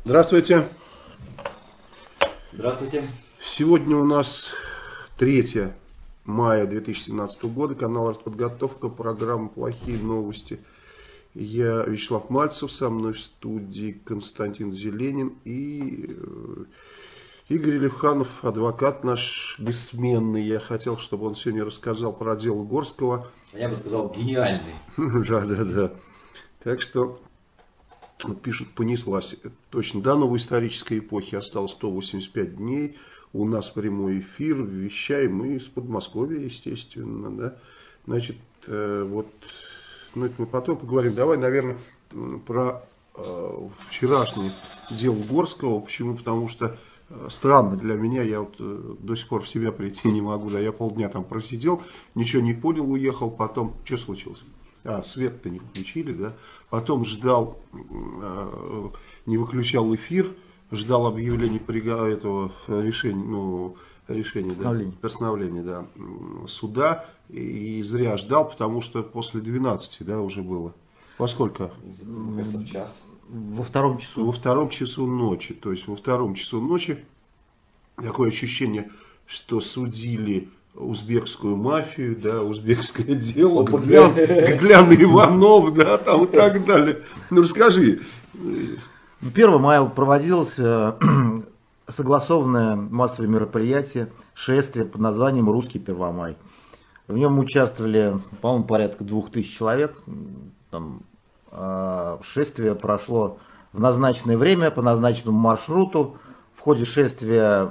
Здравствуйте. Здравствуйте. Сегодня у нас 3 мая 2017 года, канал «Артподготовка», программа «Плохие новости». Я Вячеслав Мальцев, со мной в студии Константин Зеленин и Игорь Левханов, адвокат наш бессменный. Я хотел, чтобы он сегодня рассказал про дело Горского. Я бы сказал, гениальный. Да. Так что... Пишут, понеслась. Точно, до новой исторической эпохи осталось 185 дней. У нас прямой эфир, вещаем мы из Подмосковья, естественно. Да? Значит, вот, ну это мы потом поговорим. Давай, наверное, про вчерашнее дело Горского. Почему? Потому что странно для меня, я вот до сих пор в себя прийти не могу. Да? Я полдня там просидел, ничего не понял, уехал. Потом, что случилось? Свет-то не включили, да. Потом ждал, не выключал эфир, ждал объявления этого решения, постановления, да, суда. И зря ждал, потому что после 12, да, уже было. Во сколько? Час. Во втором часу. Во втором часу ночи. То есть во втором часу ночи такое ощущение, что судили узбекскую мафию, да, узбекское дело, Гаглян Иванов, да, там и так далее. Ну, расскажи. 1 мая проводилось согласованное массовое мероприятие, шествие под названием «Русский Первомай». В нем участвовали, по-моему, порядка 2000 человек. Там, шествие прошло в назначенное время, по назначенному маршруту. В ходе шествия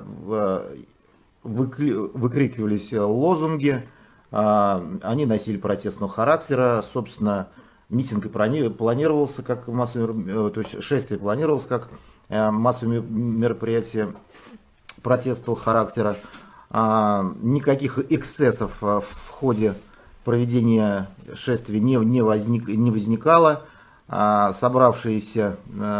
выкрикивались лозунги, они носили протестного характера. Собственно, митинг планировался как массовое, то есть шествие планировалось как массовое мероприятие протестного характера. Никаких эксцессов в ходе проведения шествия не возникало. Собравшиеся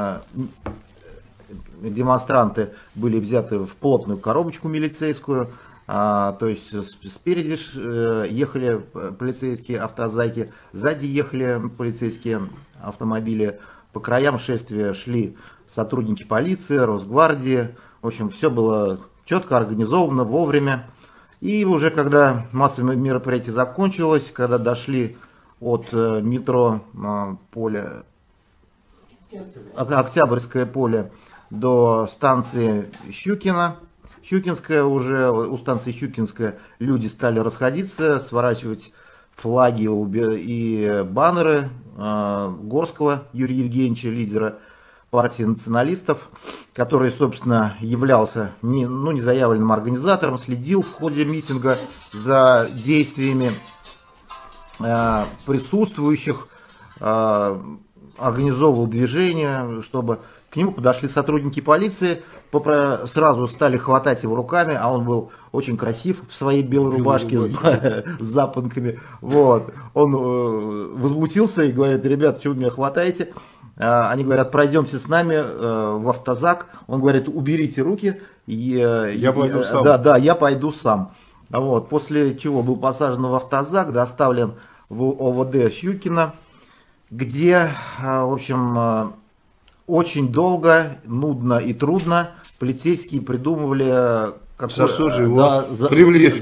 демонстранты были взяты в плотную коробочку милицейскую, то есть спереди ехали полицейские автозаки, сзади ехали полицейские автомобили, по краям шествия шли сотрудники полиции, Росгвардии. В общем, все было четко организовано, вовремя. И уже когда массовое мероприятие закончилось, когда дошли от метро поле, Октябрьское поле, до станции Щукинская, уже у станции Щукинская люди стали расходиться, сворачивать флаги и баннеры Горского Юрия Евгеньевича, лидера партии националистов, который, собственно, являлся незаявленным организатором, следил в ходе митинга за действиями присутствующих, организовывал движение, чтобы к нему подошли сотрудники полиции, сразу стали хватать его руками, а он был очень красив в своей белой рубашке с запонками. Вот. Он возмутился и говорит: ребята, чего вы меня хватаете? Они говорят: пройдемте с нами в автозак. Он говорит: уберите руки. Я пойду сам. Да, я пойду сам. Вот. После чего был посажен в автозак, доставлен в ОВД Щукина, где, в общем, очень долго, нудно и трудно полицейские придумывали, за что же его привлечь.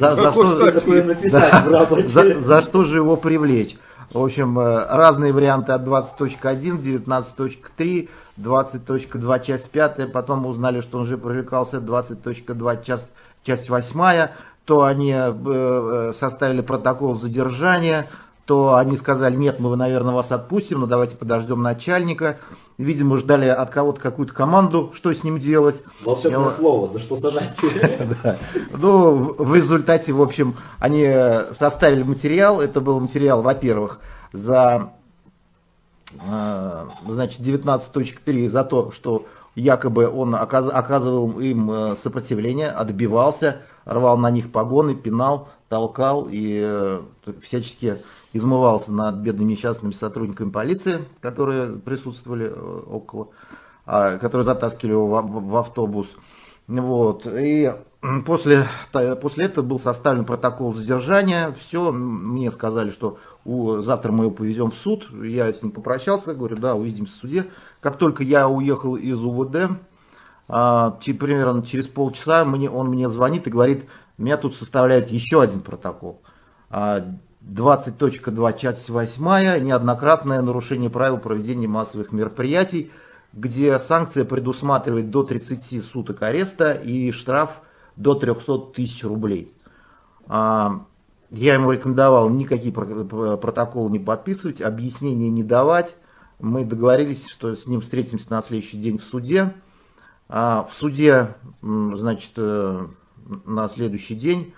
За что же его привлечь. В общем, разные варианты от 20.1, 19.3, 20.2, часть 5. Потом мы узнали, что он уже привлекался 20.2, часть 8. То они составили протокол задержания, то они сказали: нет, мы, наверное, вас отпустим, но давайте подождем начальника. Видимо, ждали от кого-то какую-то команду, что с ним делать. Волшебное слово, за что сажать? Ну, в результате, в общем, они составили материал. Это был материал, во-первых, за 19.3 за то, что якобы он оказывал им сопротивление, отбивался, рвал на них погоны, пинал, толкал и всячески измывался над бедными несчастными сотрудниками полиции, которые присутствовали около, которые затаскивали его в автобус. Вот. И после этого был составлен протокол задержания. Все, мне сказали, что завтра мы его повезем в суд. Я с ним попрощался, говорю, да, увидимся в суде. Как только я уехал из УВД, примерно через полчаса он мне звонит и говорит, меня тут составляют еще один протокол. 20.2, часть 8, неоднократное нарушение правил проведения массовых мероприятий, где санкция предусматривает до 30 суток ареста и штраф до 300 тысяч рублей. Я ему рекомендовал никакие протоколы не подписывать, объяснения не давать. Мы договорились, что с ним встретимся на следующий день в суде. В суде, значит, на следующий день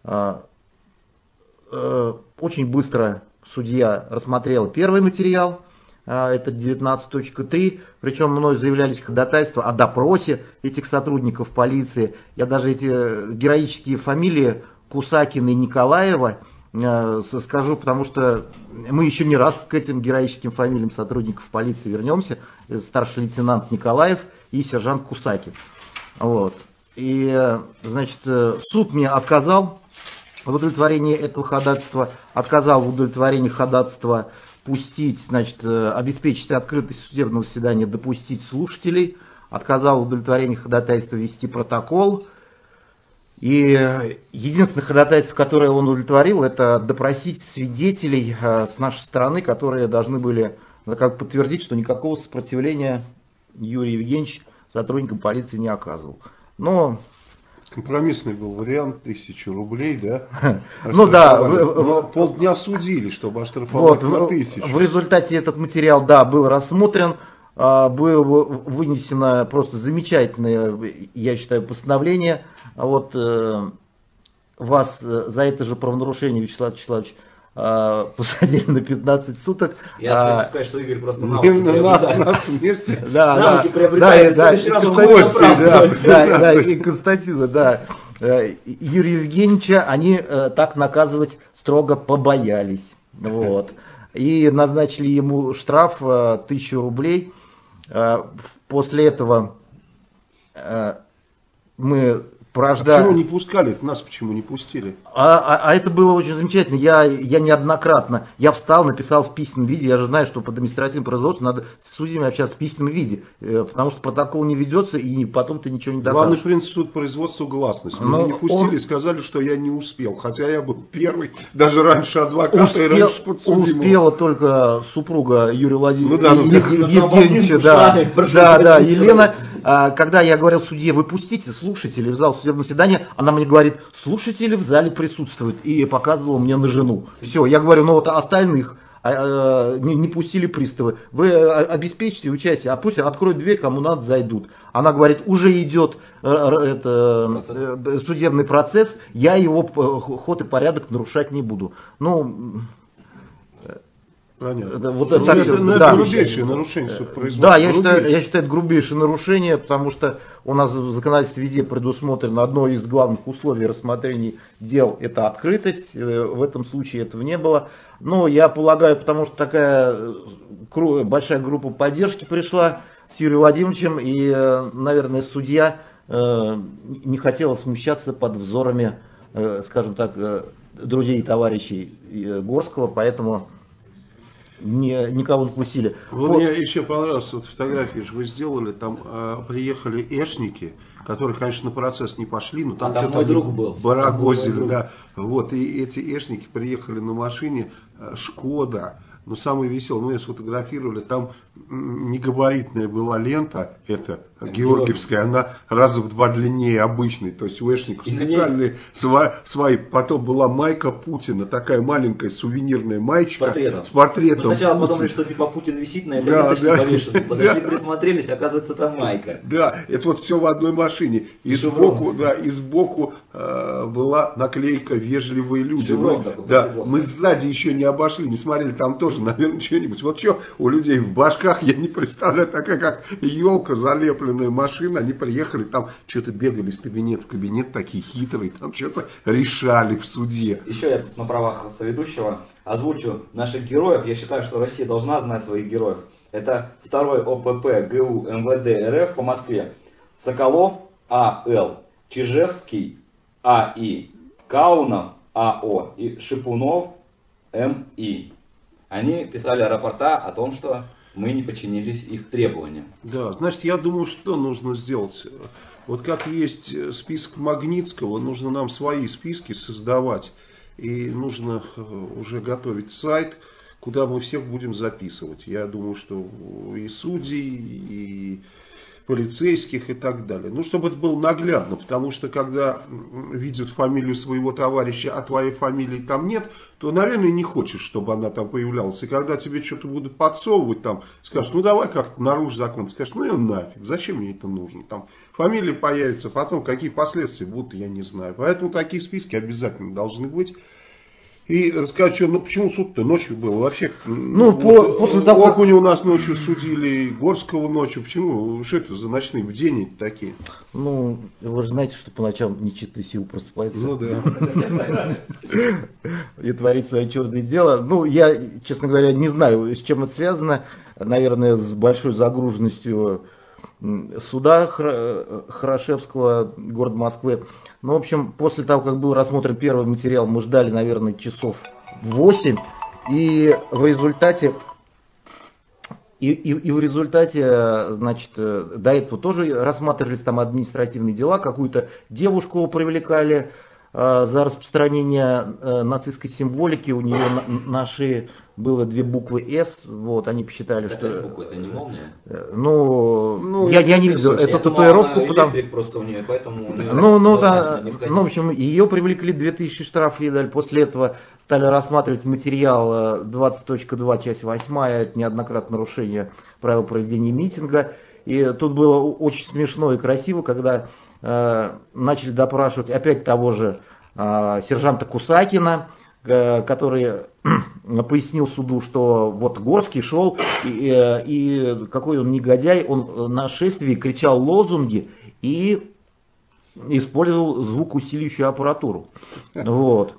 очень быстро судья рассмотрел первый материал, это 19.3, причем мной заявлялись ходатайства о допросе этих сотрудников полиции. Я даже эти героические фамилии Кусакина и Николаева скажу, потому что мы еще не раз к этим героическим фамилиям сотрудников полиции вернемся. Старший лейтенант Николаев и сержант Кусакин. Вот. И, значит, суд мне отказал в удовлетворении этого ходатайства, отказал в удовлетворении ходатайства пустить, значит, обеспечить открытость судебного заседания, допустить слушателей, отказал в удовлетворении ходатайства вести протокол. И единственное ходатайство, которое он удовлетворил, это допросить свидетелей с нашей стороны, которые должны были как подтвердить, что никакого сопротивления Юрий Евгеньевич сотрудникам полиции не оказывал. Но компромиссный был вариант, 1000 рублей, да? Ну да. Полдня судили, чтобы оштрафовать на 1000. В результате этот материал, да, был рассмотрен, было вынесено просто замечательное, я считаю, постановление. Вот вас за это же правонарушение, Вячеслав Вячеславович, посадили на 15 суток. Я хочу сказать, что Игорь просто нас вместе. Да, и Константина, да. Юрия Евгеньевича они, так наказывать, строго побоялись. Вот. И назначили ему штраф 1000 рублей. После этого мы порождали... Почему не пускали? Нас почему не пустили? А это было очень замечательно. Я неоднократно, я встал, написал в письменном виде. Я же знаю, что по административному производству надо с судьями общаться в письменном виде, потому что протокол не ведется, и потом ты ничего не докажешь. Главный принцип тут производства гласность. Меня не пустили, сказали, что я не успел. Хотя я был первый, даже раньше адвоката и раньше подсудимого. Успела только супруга Юрия Евгеньевича, да, Елена. Когда я говорил судье, вы пустите слушателей в зал судебного заседания, она мне говорит, слушатели в зале присутствуют, и показывала мне на жену. Все, я говорю, ну вот остальных не пустили приставы. Вы обеспечите участие, а пусть откроют дверь, кому надо, зайдут. Она говорит, уже идет судебный процесс, я его ход и порядок нарушать не буду. Ну... Понятно. Это грубейшее нарушение судопроизводства. Да, я считаю, это грубейшее нарушение, потому что у нас в законодательстве везде предусмотрено одно из главных условий рассмотрения дел – это открытость. В этом случае этого не было. Но я полагаю, потому что такая большая группа поддержки пришла с Юрием Владимировичем, и, наверное, судья не хотела смущаться под взорами, скажем так, друзей и товарищей Горского, поэтому... никого не пустили. Мне еще понравилась вот фотография, что вы сделали, там приехали эшники, которые, конечно, на процесс не пошли, но там что-то барагозили, да. Вот, и эти эшники приехали на машине Шкода. Но самое веселое, мы ее сфотографировали, там негабаритная была лента, это георгиевская, она раза в 2 длиннее обычной, то есть у эшников специальные свои. Потом была майка Путина, такая маленькая сувенирная маечка с портретом. Сначала подумали, что типа Путин висит на этой ленточке повешенной, подошли, присмотрелись, оказывается, там майка. Да, это вот все в одной машине. И сбоку была наклейка «Вежливые люди». Мы сзади еще не обошли, не смотрели, там тоже, наверное, что-нибудь. Вот что у людей в башках, я не представляю, такая как елка, залепленная машина. Они приехали, там что-то бегали с кабинета в кабинет, такие хитрые, там что-то решали в суде. Еще я на правах соведущего озвучу наших героев. Я считаю, что Россия должна знать своих героев. Это 2-й ОПП ГУ МВД РФ по Москве. Соколов А.Л., Чижевский А.И., Каунов А.О. и Шипунов М.И. Они писали рапорта о том, что мы не подчинились их требованиям. Да, значит, я думаю, что нужно сделать. Вот как есть список Магнитского, нужно нам свои списки создавать. И нужно уже готовить сайт, куда мы всех будем записывать. Я думаю, что и судей, и полицейских и так далее. Ну, чтобы это было наглядно, потому что когда видят фамилию своего товарища, а твоей фамилии там нет, то, наверное, не хочешь, чтобы она там появлялась. И когда тебе что-то будут подсовывать, там, скажешь, ну давай как-то нарушь закон, ты скажешь, ну и нафиг, зачем мне это нужно? Там фамилия появится, потом какие последствия будут, я не знаю. Поэтому такие списки обязательно должны быть. И расскажи, что, ну почему суд-то ночью был? Вообще, после того, как Окуня у нас ночью судили, Горского ночью. Почему? Что это за ночные бдения такие? Ну, вы же знаете, что по ночам нечистая сила просыпается. Ну да. И творит свое черное дело. Ну, я, честно говоря, не знаю, с чем это связано. Наверное, с большой загруженностью суда Хорошевского города Москвы. Ну, в общем, после того, как был рассмотрен первый материал, мы ждали, наверное, часов 8. И в результате, значит, до этого тоже рассматривались там административные дела. Какую-то девушку привлекали за распространение нацистской символики. У нее на шее было 2 буквы «С». Вот, они посчитали, что... Это не молния? Ну, я не видел эту татуировку. Электрик просто у нее, поэтому... В общем, ее привлекли, 2000 штрафов ей дали. После этого стали рассматривать материал 20.2, часть 8, это неоднократное нарушение правил проведения митинга. И тут было очень смешно и красиво, когда начали допрашивать опять того же сержанта Кусакина, который пояснил суду, что вот Горский шел, и какой он негодяй, он на шествии кричал лозунги и использовал звукоусиливающую аппаратуру. Вот.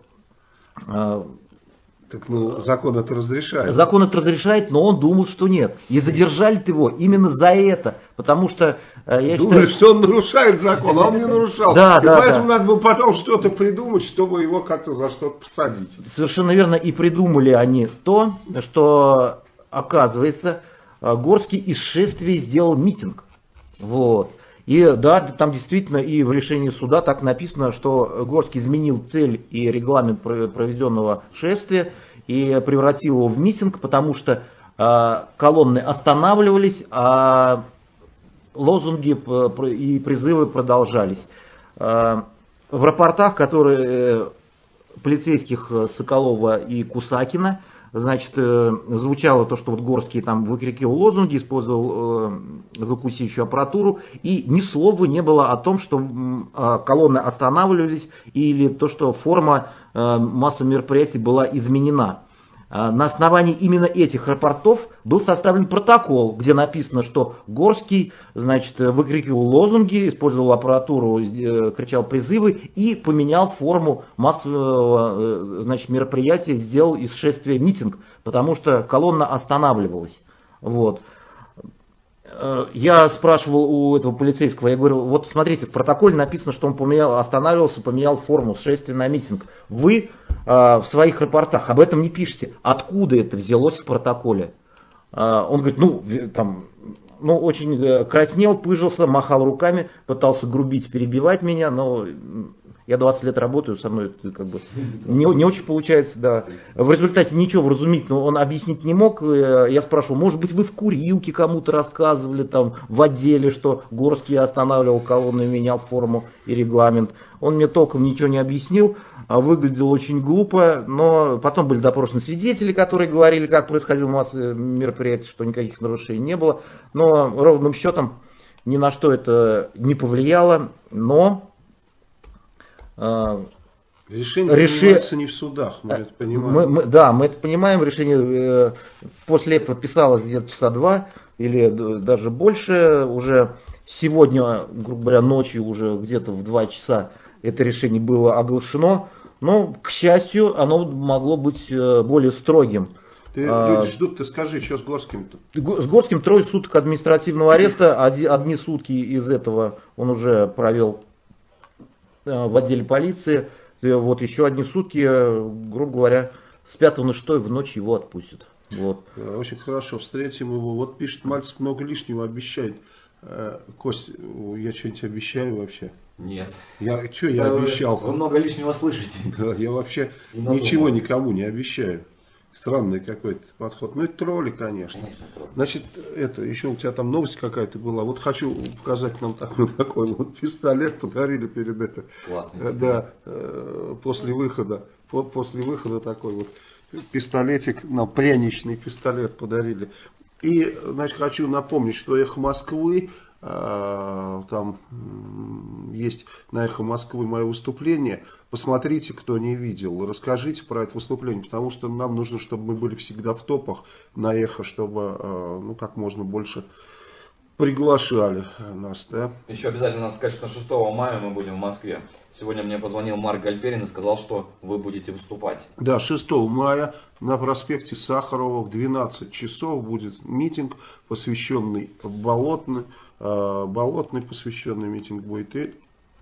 Так, ну, закон это разрешает. Закон это разрешает, но он думал, что нет. И задержали его именно за это. Потому что, я Думали, считаю... что он нарушает закон, а он не нарушал. Да, и поэтому надо было потом что-то придумать, чтобы его как-то за что-то посадить. Совершенно верно. И придумали они то, что, оказывается, Горский из шествия сделал митинг. Вот. И да, там действительно и в решении суда так написано, что Горский изменил цель и регламент проведенного шествия и превратил его в митинг, потому что колонны останавливались, а лозунги и призывы продолжались. В рапортах, которые полицейских Соколова и Кусакина, значит, звучало то, что вот Горский там выкрикивал лозунги, использовал звукоусиливающую аппаратуру, и ни слова не было о том, что колонны останавливались, или то, что форма массового мероприятия была изменена. На основании именно этих рапортов был составлен протокол, где написано, что Горский, значит, выкрикивал лозунги, использовал аппаратуру, кричал призывы и поменял форму массового, значит, мероприятия, сделал из шествия митинг, потому что колонна останавливалась. Вот. Я спрашивал у этого полицейского, я говорю, вот смотрите, в протоколе написано, что он останавливался, поменял форму с шествия на митинг. Вы в своих рапортах об этом не пишете. Откуда это взялось в протоколе? Он говорит, очень краснел, пыжился, махал руками, пытался грубить, перебивать меня, но я 20 лет работаю, со мной это как бы не очень получается, да. В результате ничего вразумительного он объяснить не мог. Я спрашивал, может быть, вы в курилке кому-то рассказывали там в отделе, что Горский останавливал колонну и менял форму и регламент. Он мне толком ничего не объяснил, выглядел очень глупо, но потом были допрошены свидетели, которые говорили, как происходило массовое мероприятие, что никаких нарушений не было. Но ровным счетом ни на что это не повлияло, но... Решение принимается не в судах, мы это понимаем. Мы это понимаем. Решение после этого писалось где-то часа 2 или даже больше. Уже сегодня, грубо говоря, ночью, уже где-то в 2 часа это решение было оглашено. Но, к счастью, оно могло быть более строгим. Люди ждут, ты скажи, что с Горским-то? С Горским 3 суток административного ареста, одни сутки из этого он уже провел в отделе полиции, вот еще одни сутки, грубо говоря, с 5 на 6 в ночь его отпустят. Вот. Очень хорошо, встретим его. Вот пишет, Мальцев много лишнего обещает. Кость, я что-нибудь обещаю вообще? Нет. Я обещал? Вы много лишнего слышите. Да, я вообще ничего никому не обещаю. Странный какой-то подход. Ну, это тролли, конечно. Тролли. Значит, еще у тебя там новость какая-то была. Вот хочу показать нам такой вот пистолет. Подарили перед этим. Классный. Да, после выхода такой вот пистолетик, нам пряничный пистолет подарили. И, значит, хочу напомнить, что «Эхо Москвы», там есть на «Эхо Москвы» мое выступление. Посмотрите, кто не видел, расскажите про это выступление, потому что нам нужно, чтобы мы были всегда в топах на «Эхо», чтобы как можно больше приглашали нас. Да? Еще обязательно надо сказать, что 6 мая мы будем в Москве. Сегодня мне позвонил Марк Гальперин и сказал, что вы будете выступать. Да, 6 мая на проспекте Сахарова в 12 часов будет митинг, посвященный Болотной. Болотный посвященный митинг будет. И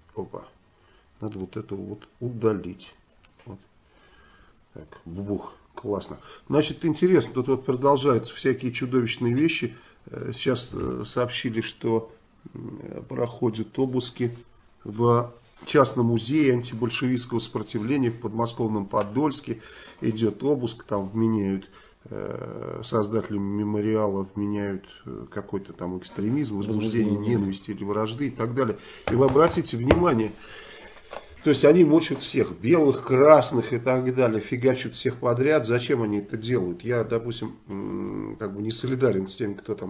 надо вот это вот удалить. Вот. Так, бух, классно. Значит, интересно, тут вот продолжаются всякие чудовищные вещи. Сейчас сообщили, что проходят обыски в частном музее антибольшевистского сопротивления в подмосковном Подольске. Идет обыск, там вменяют создателям мемориала, вменяют какой-то там экстремизм, возбуждение ненависти или вражды и так далее. И вы обратите внимание, то есть они мучают всех, белых, красных и так далее, фигачат всех подряд. Зачем они это делают? Я, допустим, не солидарен с теми, кто там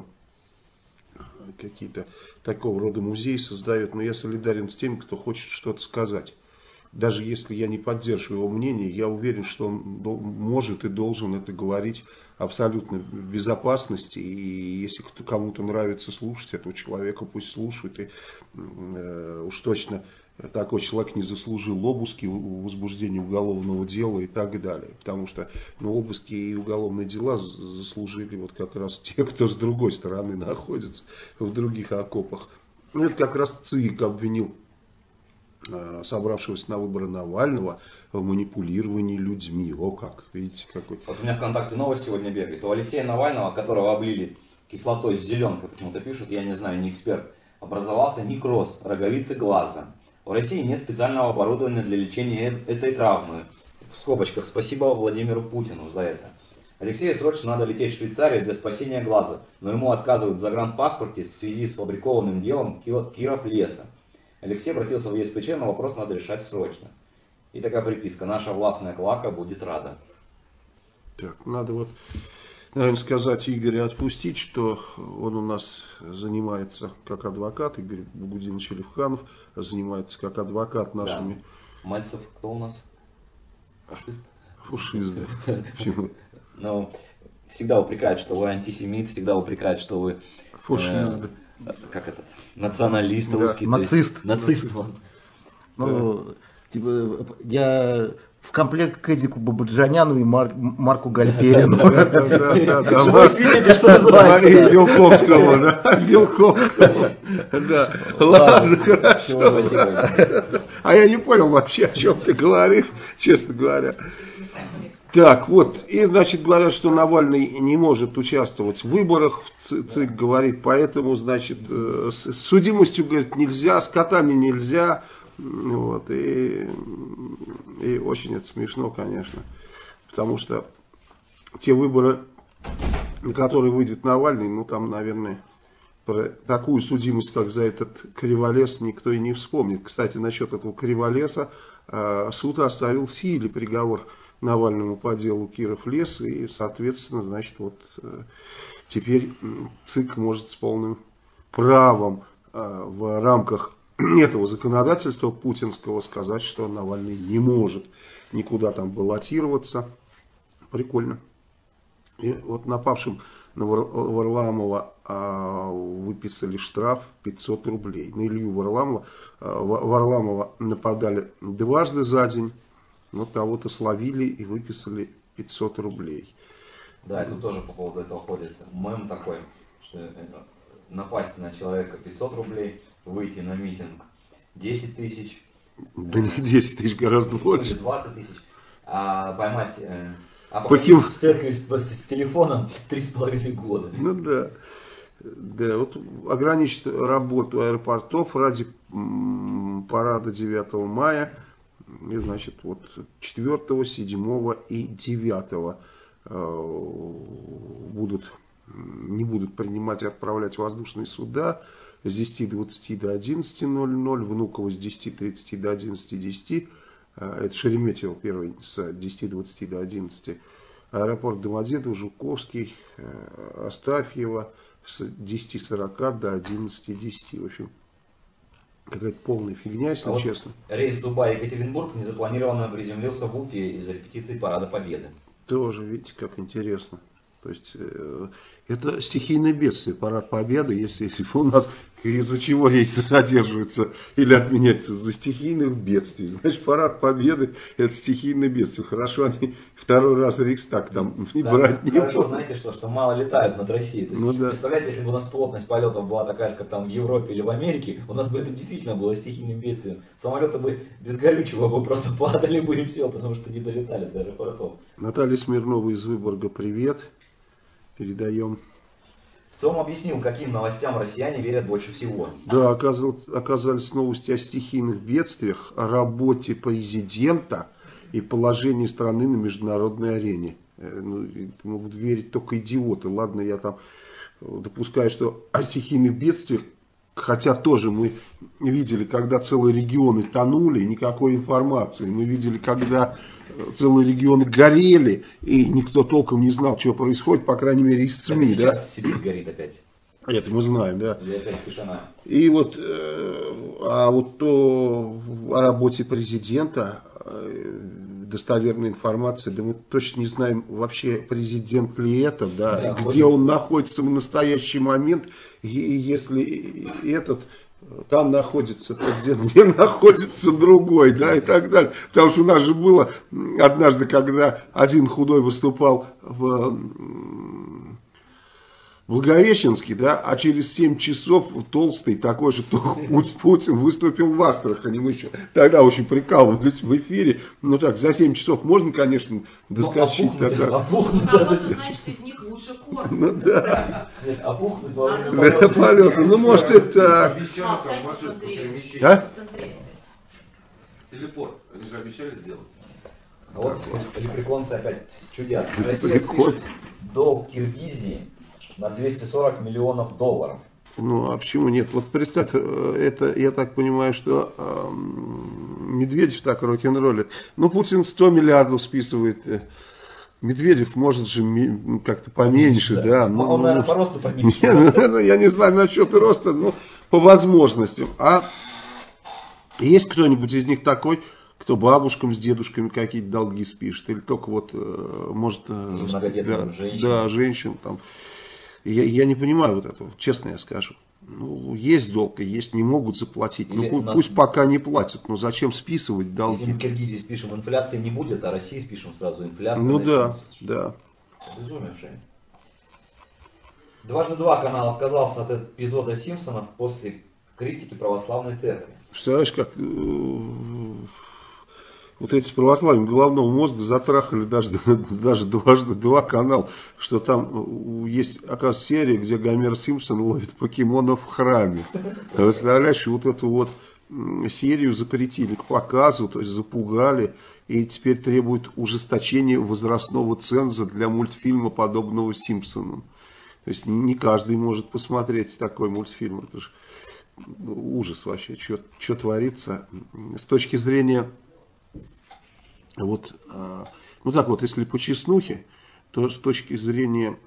какие-то такого рода музеи создает, но я солидарен с теми, кто хочет что-то сказать. Даже если я не поддерживаю его мнение, я уверен, что он может и должен это говорить абсолютно в безопасности. И если кому-то нравится слушать этого человека, пусть слушает. И уж точно такой человек не заслужил обыски, возбуждения уголовного дела и так далее. Потому что обыски и уголовные дела заслужили вот как раз те, кто с другой стороны находится, в других окопах. Это как раз ЦИК обвинил собравшегося на выборы Навального в манипулировании людьми. О как, видите, какой. Вот у меня ВКонтакте новость сегодня бегает. У Алексея Навального, которого облили кислотой с зеленкой, почему-то пишут, я не знаю, не эксперт, образовался некроз роговицы глаза. В России нет специального оборудования для лечения этой травмы. В скобочках, спасибо Владимиру Путину за это. Алексею срочно надо лететь в Швейцарию для спасения глаза, но ему отказывают в загранпаспорте в связи с фабрикованным делом Кировлеса. Алексей обратился в ЕСПЧ, но вопрос надо решать срочно. И такая приписка. Наша властная клака будет рада. Так, надо наверное, сказать Игорю отпустить, что он у нас занимается как адвокат. Игорь Бугудинович Левханов занимается как адвокат нашими. Да. Мальцев кто у нас? Фашист? Фашист, да. Почему? Ну, всегда упрекают, что вы антисемит, всегда упрекают, что вы... Фашист, как это? Националист русский. Нацист. Нацист. Я в комплект к Эдику Бабаджаняну и Марку Гальперину. Вы видите, что вы знаете. Белковского, да? Белковского. Да. Ладно, хорошо. А я не понял вообще, о чем ты говоришь, честно говоря. Так, вот, и значит говорят, что Навальный не может участвовать в выборах, ЦИК говорит, поэтому, значит, с судимостью, говорит, нельзя, с котами нельзя, вот, и очень это смешно, конечно, потому что те выборы, на которые выйдет Навальный, там, наверное, про такую судимость, как за этот Криволес, никто и не вспомнит. Кстати, насчет этого Криволеса, суд оставил в силе приговор Навальному по делу Киров-Лес, и, соответственно, значит, теперь ЦИК может с полным правом в рамках этого законодательства путинского сказать, что Навальный не может никуда там баллотироваться. Прикольно. И вот напавшим на Варламова выписали штраф 500 рублей. На Илью Варламова нападали дважды за день. Кого-то словили и выписали 500 рублей. Да, и тут тоже по поводу этого ходит мем такой, что напасть на человека 500 рублей, выйти на митинг 10 тысяч. Да не 10 тысяч, гораздо больше. 20 тысяч. А поймать... В церковь с телефоном 3,5 года. Ну да. Да, вот ограничить работу аэропортов ради парада 9 мая, и, значит, вот 4, 7 и 9 не будут принимать и отправлять воздушные суда с 10:20 до 11:00, Внуково с 10:30 до 11:10, это Шереметьево первый с 10:20 до 11, аэропорт Домодедово, Жуковский, Астафьево с 10:40 до 11:10. В общем, какая-то полная фигня, если честно. Рейс Дубай-Екатеринбург незапланированно приземлился в Уфе из-за репетиции Парада Победы. Тоже, видите, как интересно. То есть, это стихийное бедствие, парад Победы, если у нас из-за чего рейсы задерживаются или отменяются, из-за стихийных бедствий. Значит, парад Победы это стихийное бедствие. Хорошо, они второй раз Рейхстаг там не брать не Хорошо, знаете что мало летают над Россией. То есть, да. Представляете, если бы у нас плотность полетов была такая же, как там в Европе или в Америке, у нас бы это действительно было стихийным бедствием. Самолеты бы без горючего бы просто падали бы и все, потому что не долетали до аэропортов. Наталья Смирнова из Выборга, привет. Передаем. ЦИОМ объяснил, каким новостям россияне верят больше всего. Да, оказались новости о стихийных бедствиях, о работе президента и положении страны на международной арене. Могут верить только идиоты. Ладно, я там допускаю, что о стихийных бедствиях, хотя тоже мы видели, когда целые регионы тонули, никакой информации. Мы видели, когда целые регионы горели, и никто толком не знал, что происходит, по крайней мере, из СМИ. Так сейчас Сибирь горит опять. Это мы знаем, да. И опять тишина. И вот, о работе президента, достоверной информации, да мы точно не знаем вообще, президент ли это, да, где он находится в настоящий момент, и если этот там находится, то где находится другой, да, и так далее. Потому что у нас же было однажды, когда один худой выступал в Благовещенский, да, а через 7 часов толстый, такой же Путин выступил в Астрахани. Мы еще тогда очень прикалывались в эфире. Ну так, за 7 часов можно, конечно, доскочить. Опухнуть. Значит, из них лучше корм. Ну да. Опухнуть во полета. Ну может и так. А? Телепорт. Они же обещали сделать. А вот лепреконцы опять чудят. Россия спишет долг Киргизии на 240 миллионов долларов. Ну, а почему нет? Вот представь, это, я так понимаю, что Медведев так рок-н-роллит. Ну, Путин 100 миллиардов списывает. Медведев может же как-то поменьше, да. Он, наверное, по росту поменьше. Я не знаю насчет роста, но по возможностям. А есть кто-нибудь из них такой, кто бабушкам с дедушками какие-то долги спишет? Или только вот, может, да, женщин там. Я не понимаю вот этого, честно я скажу. Ну, есть долг, и есть, не могут заплатить. Ну, пусть пока не платят, но зачем списывать долги? Если мы Киргизии спишем, инфляции не будет, а России спишем сразу инфляцию. Ну да, да. Безумие, Жень. Дважды два канал отказался от эпизода Симпсонов после критики православной церкви. Представляешь, как вот эти с православием головного мозга затрахали даже дважды два канал, что там есть, оказывается, серия, где Гомер Симпсон ловит покемонов в храме. Представляешь, вот эту вот серию запретили к показу, то есть запугали, и теперь требуют ужесточения возрастного ценза для мультфильма, подобного Симпсонам. То есть не каждый может посмотреть такой мультфильм. Это же ужас вообще, что творится. С точки зрения... Вот, ну так вот, если по чеснухе, то с точки зрения,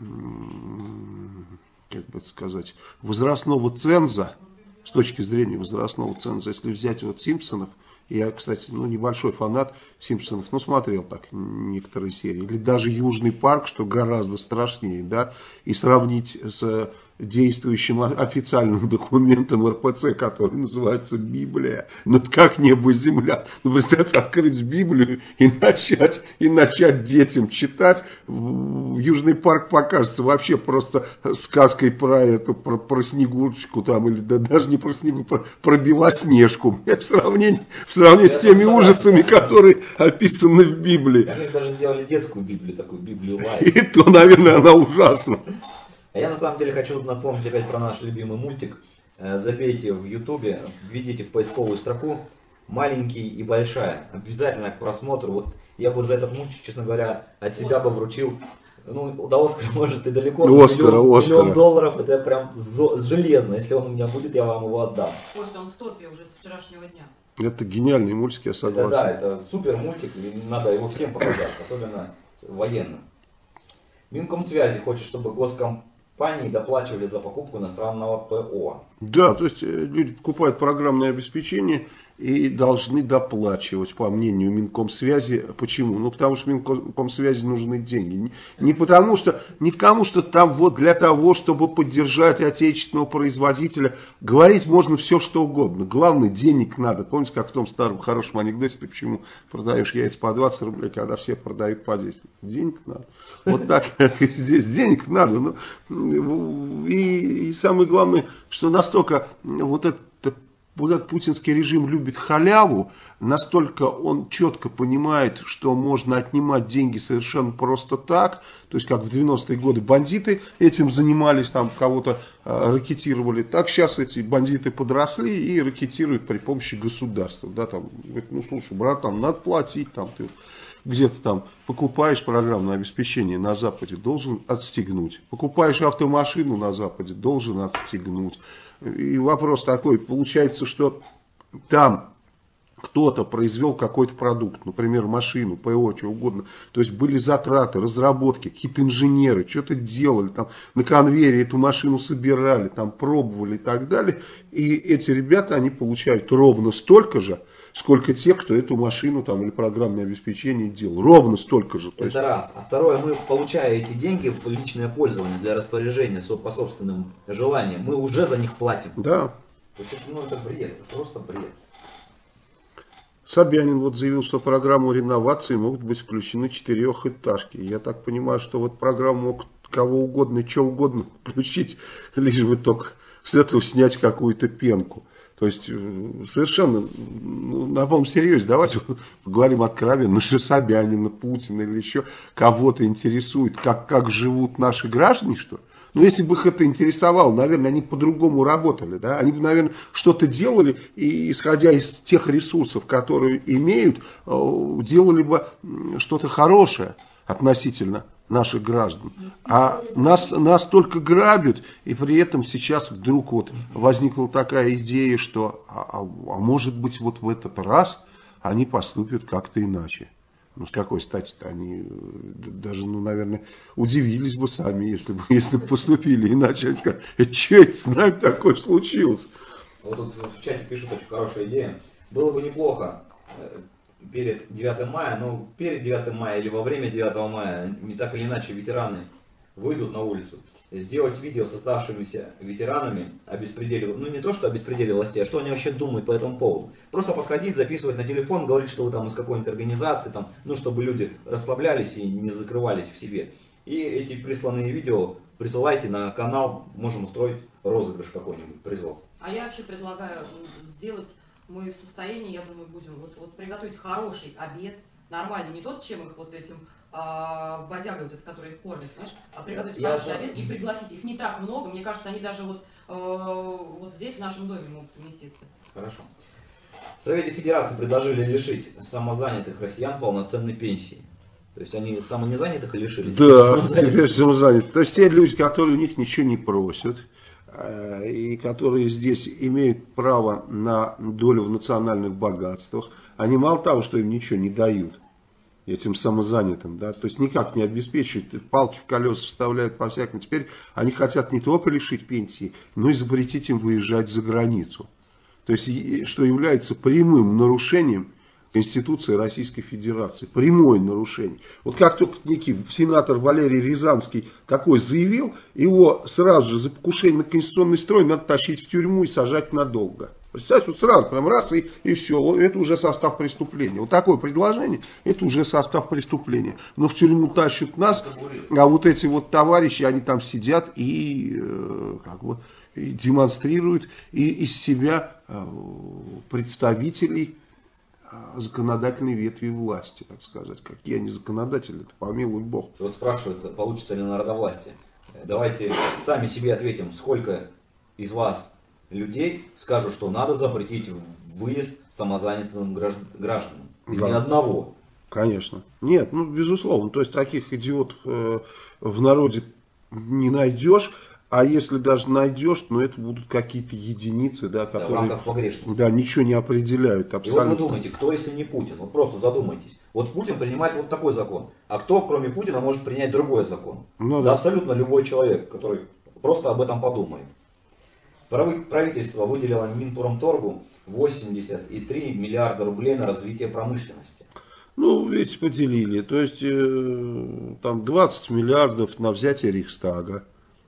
как бы сказать, возрастного ценза, с точки зрения возрастного ценза, если взять вот Симпсонов, я, кстати, небольшой фанат Симпсонов, смотрел так некоторые серии, или даже Южный парк, что гораздо страшнее, да, и сравнить с действующим официальным документом РПЦ, который называется Библия. Но как небо и земля. Ну, представь, открыть Библию и начать детям читать. Южный парк покажется вообще просто сказкой про Снегурочку там, или даже не про Снегурочку, про Белоснежку. В сравнении с теми ужасами, которые описаны в Библии. Конечно, даже сделали детскую Библию, такую Библию лайт. И то, наверное, она ужасна. А я на самом деле хочу напомнить опять про наш любимый мультик. Забейте в Ютубе, введите в поисковую строку «Маленький и большая». Обязательно к просмотру. Вот я бы за этот мультик, честно говоря, от себя бы вручил. Ну, до Оскара, может, и далеко. Миллион долларов, это прям железно. Если он у меня будет, я вам его отдам. Может, он в топе уже с вчерашнего дня. Это гениальный мультик, я согласен. Это супер мультик, и надо его всем показать, особенно военным. Минкомсвязи хочет, чтобы госкомпании доплачивали за покупку иностранного ПО. Да, то есть люди покупают программное обеспечение и должны доплачивать, по мнению Минкомсвязи. Почему? Ну, потому что Минкомсвязи нужны деньги. Не потому что там вот для того, чтобы поддержать отечественного производителя. Говорить можно все, что угодно. Главное, денег надо. Помните, как в том старом хорошем анекдоте, ты почему продаешь яйца по 20 рублей, когда все продают по 10? Денег надо. Вот так здесь денег надо. И самое главное, что настолько вот этот путинский режим любит халяву, настолько он четко понимает, что можно отнимать деньги совершенно просто так. То есть, как в 90-е годы бандиты этим занимались, там кого-то ракетировали. Так сейчас эти бандиты подросли и ракетируют при помощи государства. Да, там, ну, слушай, брат, там надо платить, там ты где-то там покупаешь программное обеспечение на Западе, должен отстегнуть. Покупаешь автомашину на Западе, должен отстегнуть. И вопрос такой, получается, что там кто-то произвел какой-то продукт, например, машину, ПО, что угодно. То есть были затраты, разработки, какие-то инженеры что-то делали, там на конвейере эту машину собирали, там пробовали и так далее. И эти ребята, они получают ровно столько же, сколько те, кто эту машину там, или программное обеспечение делал. Ровно столько же. Это есть... раз. А второе, мы, получая эти деньги в личное пользование для распоряжения по собственным желаниям, мы уже за них платим. Да. То есть, это бред, это просто бред. Собянин вот заявил, что в программу реновации могут быть включены 4-этажки. Я так понимаю, что вот программу могут кого угодно, что угодно включить, лишь бы только с этого снять какую-то пенку. То есть совершенно, на полном серьезе, давайте поговорим откровенно, что Собянина, Путина или еще кого-то интересует, как живут наши граждане, что ли? Ну, если бы их это интересовало, наверное, они по-другому работали, да? Они бы, наверное, что-то делали, и, исходя из тех ресурсов, которые имеют, делали бы что-то хорошее относительно наших граждан. А нас только грабят, и при этом сейчас вдруг вот возникла такая идея, что а может быть вот в этот раз они поступят как-то иначе. Ну, с какой стати-то они даже, наверное, удивились бы сами, если бы поступили иначе. Они скажут, что это с нами такое случилось? Вот тут в чате пишут очень хорошая идея. Было бы неплохо перед 9 мая, но перед 9 мая или во время 9 мая, не так или иначе, ветераны выйдут на улицу, сделать видео с оставшимися ветеранами о беспределе, ну не то, что о беспределе властей, а что они вообще думают по этому поводу. Просто подходить, записывать на телефон, говорить, что вы там из какой-нибудь организации, там, ну чтобы люди расслаблялись и не закрывались в себе. И эти присланные видео присылайте на канал, можем устроить розыгрыш какой-нибудь, призов. А я вообще предлагаю сделать, мы в состоянии, я думаю, будем вот приготовить хороший обед, нормальный, не тот, чем их вот этим бодягой, вот, который их кормит, знаешь, а приготовить хороший обед и пригласить. Их не так много, мне кажется, они даже вот здесь, в нашем доме, могут уместиться. Хорошо. В Совете Федерации предложили лишить самозанятых россиян полноценной пенсии. То есть они самонезанятых лишили? Да, теперь самозанятых. То есть те люди, которые у них ничего не просят, и которые здесь имеют право на долю в национальных богатствах, они мало того, что им ничего не дают, этим самозанятым, да, то есть никак не обеспечивают, палки в колеса вставляют по-всякому. Теперь они хотят не только лишить пенсии, но и запретить им выезжать за границу. То есть, что является прямым нарушением Конституции Российской Федерации. Прямое нарушение. Вот как только некий сенатор Валерий Рязанский такой заявил, его сразу же за покушение на конституционный строй надо тащить в тюрьму и сажать надолго. Представьте, вот сразу прям раз и все, это уже состав преступления. Вот такое предложение, это уже состав преступления. Но в тюрьму тащат нас, а вот эти вот товарищи, они там сидят и как бы и демонстрируют из себя представителей законодательной ветви власти, так сказать. Какие они законодатели, это помилуй Бог. Вот спрашивают, получится ли народовластие. Давайте сами себе ответим, сколько из вас людей скажут, что надо запретить выезд самозанятым гражданам. Да. Ни одного. Конечно. Нет, ну безусловно. То есть таких идиотов в народе не найдешь. А если даже найдешь, ну это будут какие-то единицы, да, которые в рамках погрешности. Да, ничего не определяют абсолютно. И вот вы думаете, кто если не Путин? Вот просто задумайтесь. Вот Путин принимает вот такой закон. А кто, кроме Путина, может принять другой закон? Ну, да, абсолютно любой человек, который просто об этом подумает. Правительство выделило Минпромторгу 83 миллиарда рублей на развитие промышленности. Ну, ведь поделили. То есть там 20 миллиардов на взятие Рейхстага.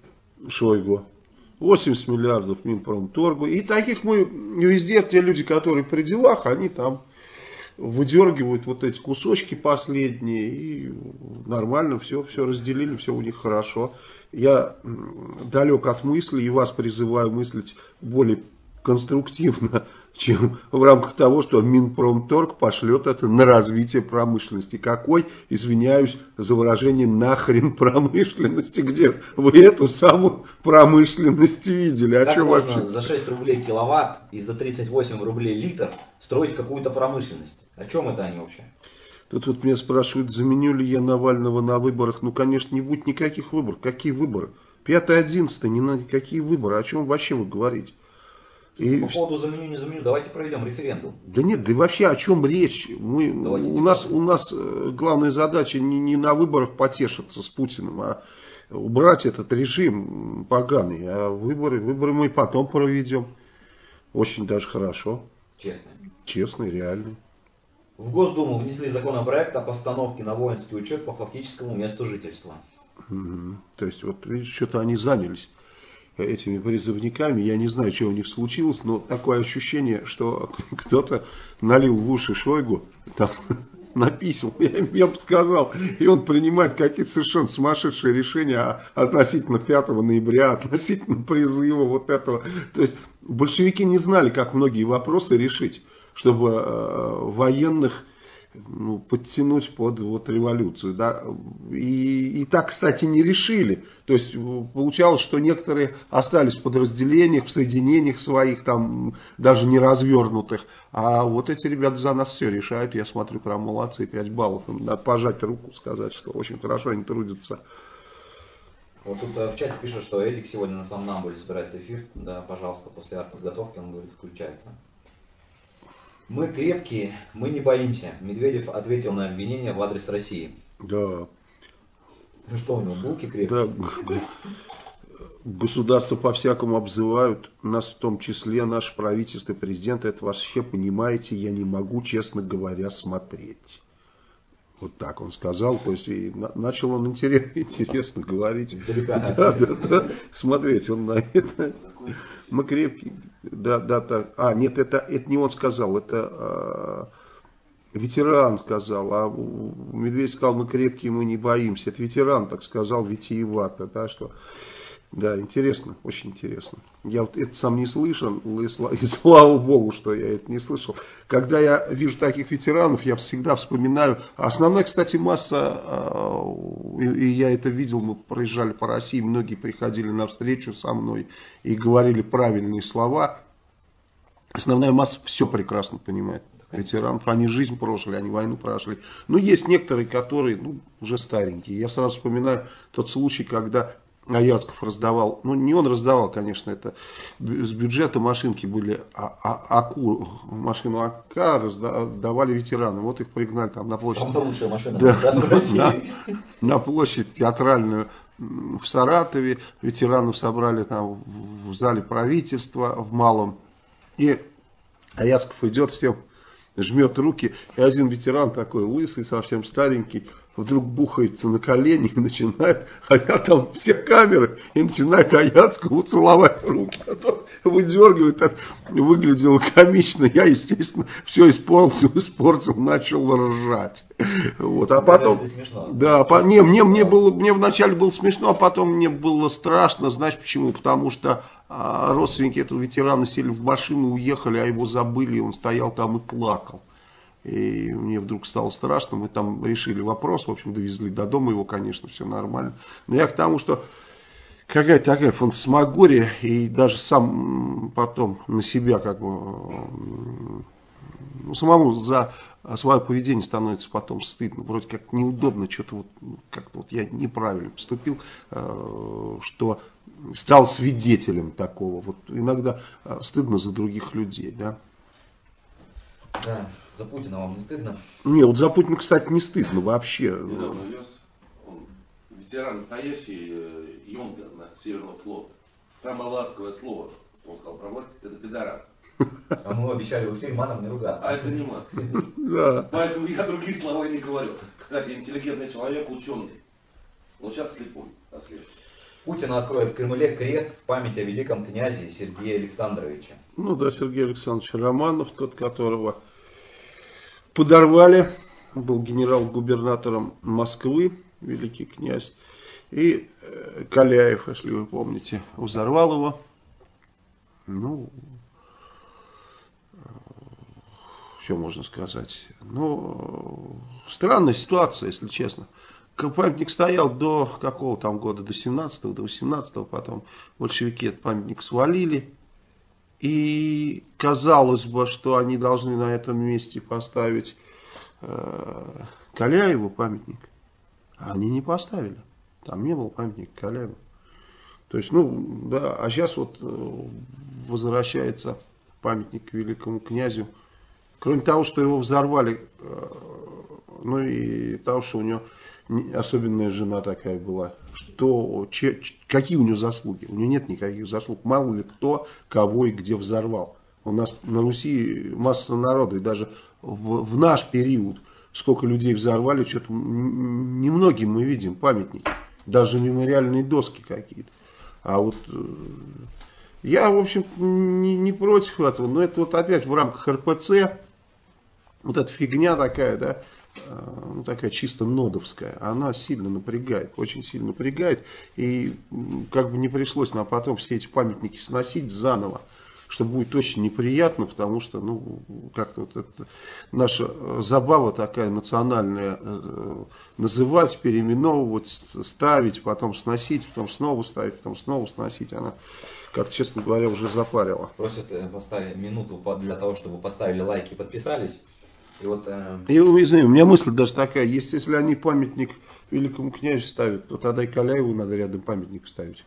Шойгу, 80 миллиардов Минпромторгу. И таких мы везде, те люди, которые при делах, они там выдергивают вот эти кусочки последние. И нормально все разделили, все у них хорошо. Я далек от мысли и вас призываю мыслить более конструктивно, чем в рамках того, что Минпромторг пошлет это на развитие промышленности. Какой, извиняюсь за выражение, нахрен промышленности? Где вы эту самую промышленность видели? Как можно вообще? За 6 рублей киловатт и за 38 рублей литр строить какую-то промышленность? О чем это они вообще? Тут вот меня спрашивают, заменю ли я Навального на выборах. Ну, конечно, не будет никаких выборов. Какие выборы? 5-11, не надо, какие выборы? О чем вообще вы говорите? И... По поводу заменю, не заменю, давайте проведем референдум. Да нет, да и вообще о чем речь? У нас главная задача не на выборах потешиться с Путиным, а убрать этот режим поганый. А выборы мы потом проведем. Очень даже хорошо. Честные. Честные, реальные. В Госдуму внесли законопроект о постановке на воинский учет по фактическому месту жительства. То есть, вот видишь, что-то они занялись этими призывниками. Я не знаю, что у них случилось, но такое ощущение, что кто-то налил в уши Шойгу, там, написал, я бы сказал, и он принимает какие-то совершенно сумасшедшие решения относительно 5 ноября, относительно призыва вот этого. То есть большевики не знали, как многие вопросы решить, чтобы военных подтянуть под вот революцию. Да? И так, кстати, не решили. То есть получалось, что некоторые остались в подразделениях, в соединениях своих, там даже не развернутых. А вот эти ребята за нас все решают. Я смотрю, прям молодцы, 5 баллов. Им надо пожать руку, сказать, что очень хорошо они трудятся. Вот тут в чате пишут, что Эдик сегодня на Сомнамбуле собирается эфир. Да, пожалуйста, после артподготовки, он говорит, включается. Мы крепкие, мы не боимся. Медведев ответил на обвинения в адрес России. Да. Ну что у него, булки крепкие? Да. Государство по-всякому обзывают. Нас в том числе, наше правительство, президент. Это вообще, понимаете, я не могу, честно говоря, смотреть. Вот так он сказал. То есть и начал он интересно говорить. Да. Смотреть он на это. Мы крепкие. Да, так. Нет, это не он сказал, это ветеран сказал. А Медведев сказал, мы крепкие, мы не боимся. Это ветеран так сказал, витиевато. Да, что... Да, интересно, очень интересно. Я вот это сам не слышал, и слава богу, что я это не слышал. Когда я вижу таких ветеранов, я всегда вспоминаю. Основная, кстати, масса, и я это видел, мы проезжали по России, многие приходили на встречу со мной и говорили правильные слова. Основная масса все прекрасно понимает. Ветеранов, они жизнь прожили, они войну прошли. Но есть некоторые, которые уже старенькие. Я сразу вспоминаю тот случай, когда Аяцков раздавал, не он раздавал, конечно, это с бюджета машинки были, машину АК раздавали ветеранам. Вот их пригнали там на площадь. Самая лучшая машина на площадь театральную в Саратове. Ветеранов собрали там в зале правительства в Малом. И Аяцков идет всем жмет руки, и один ветеран такой лысый, совсем старенький, вдруг бухается на колени и начинает, а я там все камеры, и начинает Аяцкому целовать руки. А тот выдергивает, так выглядело комично. Я, естественно, все испортил, начал ржать. Вот, а потом... Да, мне вначале было смешно, а потом мне было страшно. Знаешь почему? Потому что родственники этого ветерана сели в машину, уехали, а его забыли, и он стоял там и плакал. И мне вдруг стало страшно, мы там решили вопрос, в общем, довезли до дома его, конечно, все нормально. Но я к тому, что какая-то такая фантасмагория, и даже сам потом на себя как бы, самому за свое поведение становится потом стыдно, вроде как неудобно, что-то вот, как-то вот я неправильно поступил, что стал свидетелем такого. Вот иногда стыдно за других людей, да. Да, за Путина вам не стыдно? Не, вот за Путина, кстати, не стыдно вообще. Недавно вез, он ветеран настоящий, юнкер Северного флота. Самое ласковое слово, он сказал про власть, это пидорас. А мы обещали в эфире матом не ругаться. А это не мат. Да. Поэтому я другие слова не говорю. Кстати, интеллигентный человек, ученый. Но сейчас слепой. Путин откроет в Кремле крест в память о великом князе Сергее Александровиче. Ну да, Сергей Александрович Романов, тот, которого подорвали, был генерал-губернатором Москвы, великий князь. И Каляев, если вы помните, взорвал его. Ну, что можно сказать. Ну, странная ситуация, если честно. Памятник стоял до какого там года, до 17-го, до 18-го, потом большевики этот памятник свалили. И казалось бы, что они должны на этом месте поставить Каляеву памятник. А они не поставили. Там не было памятника Каляеву. То есть, ну, да, а сейчас вот возвращается памятник великому князю. Кроме того, что его взорвали, ну и того, что у него особенная жена такая была. Что, какие у него заслуги? У него нет никаких заслуг. Мало ли кто, кого и где взорвал. У нас на Руси масса народу. И даже в наш период сколько людей взорвали, что-то немногим мы видим памятники. Даже мемориальные доски какие-то. А вот я, в общем, не против этого. Но это вот опять в рамках РПЦ. Вот эта фигня такая, да. Ну, такая чисто нодовская, она сильно напрягает, очень сильно напрягает, и как бы не пришлось нам потом все эти памятники сносить заново, что будет очень неприятно, потому что, ну, как-то вот это наша забава такая национальная, называть, переименовывать, ставить, потом сносить, потом снова ставить, потом снова сносить, она, как, честно говоря, уже запарила. Просят поставить минуту для того, чтобы поставили лайки и подписались. И вот, извини, у меня мысль даже такая, если они памятник великому князю ставят, то тогда и Каляеву надо рядом памятник ставить.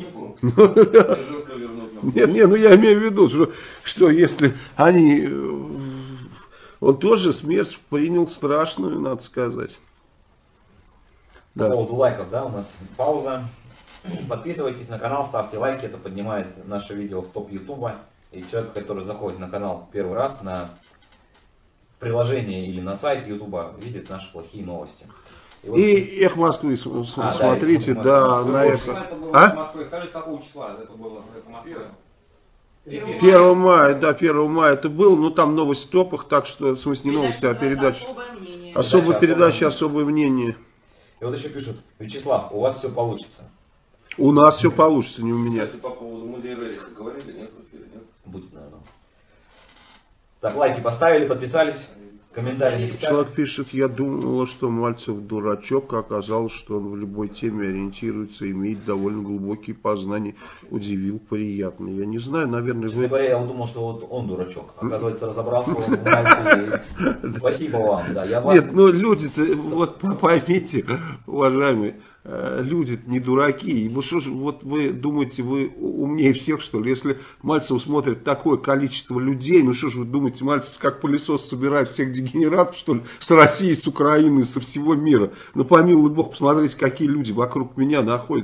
Нет, ну я имею в виду, что если они, он тоже смерть принял страшную, надо сказать. По поводу лайков, да, у нас пауза. Подписывайтесь на канал, ставьте лайки, это поднимает наше видео в топ Ютуба. И человек, который заходит на канал первый раз, на приложение или на сайт Ютуба, видит наши плохие новости. И, вот... и «Эх Москвы» смотрите, да, на это. А? Скажите, какого числа это было? Это Москва? 1 мая, да, 1 мая это было, но там новость в топах, так что, в смысле, не новости, а передача. Особая передача, особое мнение. И вот еще пишут: Вячеслав, у вас все получится. У нас все получится, не у меня. Кстати, по поводу музея Рериха говорили, нет, в эфире, нет? Будет, наверное. Так, лайки поставили, подписались, комментарии написали. Человек пишет: я думала, что Мальцев дурачок, а оказалось, что он в любой теме ориентируется, имеет довольно глубокие познания. Удивил, приятно. Я не знаю, наверное... Честно говоря, я думал, что вот он дурачок. Оказывается, разобрался он в Мальцеве. Спасибо вам. Да, я вас... Нет, ну люди, вот поймите, уважаемые, люди не дураки. И что же, вот вы думаете, вы умнее всех, что ли? Если Мальцев смотрит такое количество людей, ну что же вы думаете, Мальцев как пылесос собирает всех дегенератов, что ли, с России, с Украины, со всего мира? Ну помилуй Бог, посмотрите, какие люди вокруг меня находятся.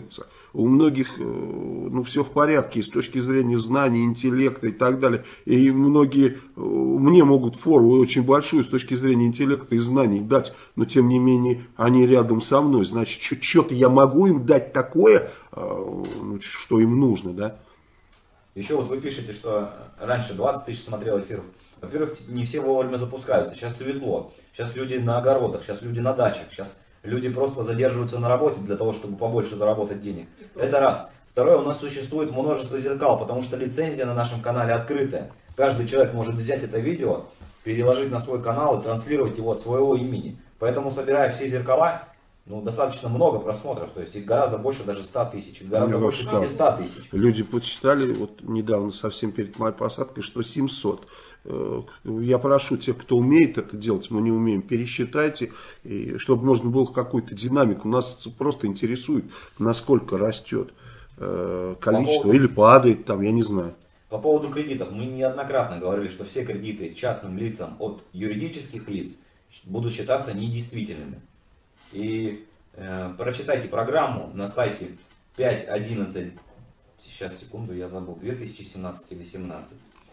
у многих ну, все в порядке с точки зрения знаний, интеллекта и так далее. И многие мне могут фору очень большую с точки зрения интеллекта и знаний дать, но тем не менее они рядом со мной. Значит, что-то я могу им дать такое, что им нужно, да? Еще вот вы пишете, что раньше 20 тысяч смотрел эфиров. Во-первых, не все вовремя запускаются. Сейчас светло. Сейчас люди на огородах, сейчас люди на дачах. Сейчас люди просто задерживаются на работе для того, чтобы побольше заработать денег. Это раз. Второе, у нас существует множество зеркал, потому что лицензия на нашем канале открытая. Каждый человек может взять это видео, переложить на свой канал и транслировать его от своего имени. Поэтому, собирая все зеркала, достаточно много просмотров, то есть их гораздо больше даже 100 тысяч, их гораздо больше 500 тысяч. Люди подсчитали, вот недавно совсем перед моей посадкой, что 700. Я прошу тех, кто умеет это делать, мы не умеем, пересчитайте, и чтобы можно было какую-то динамику. Нас просто интересует, насколько растет количество или падает там, я не знаю. По поводу кредитов, мы неоднократно говорили, что все кредиты частным лицам от юридических лиц будут считаться недействительными. И прочитайте программу на сайте 5.11, сейчас секунду, я забыл, 2017 или 17,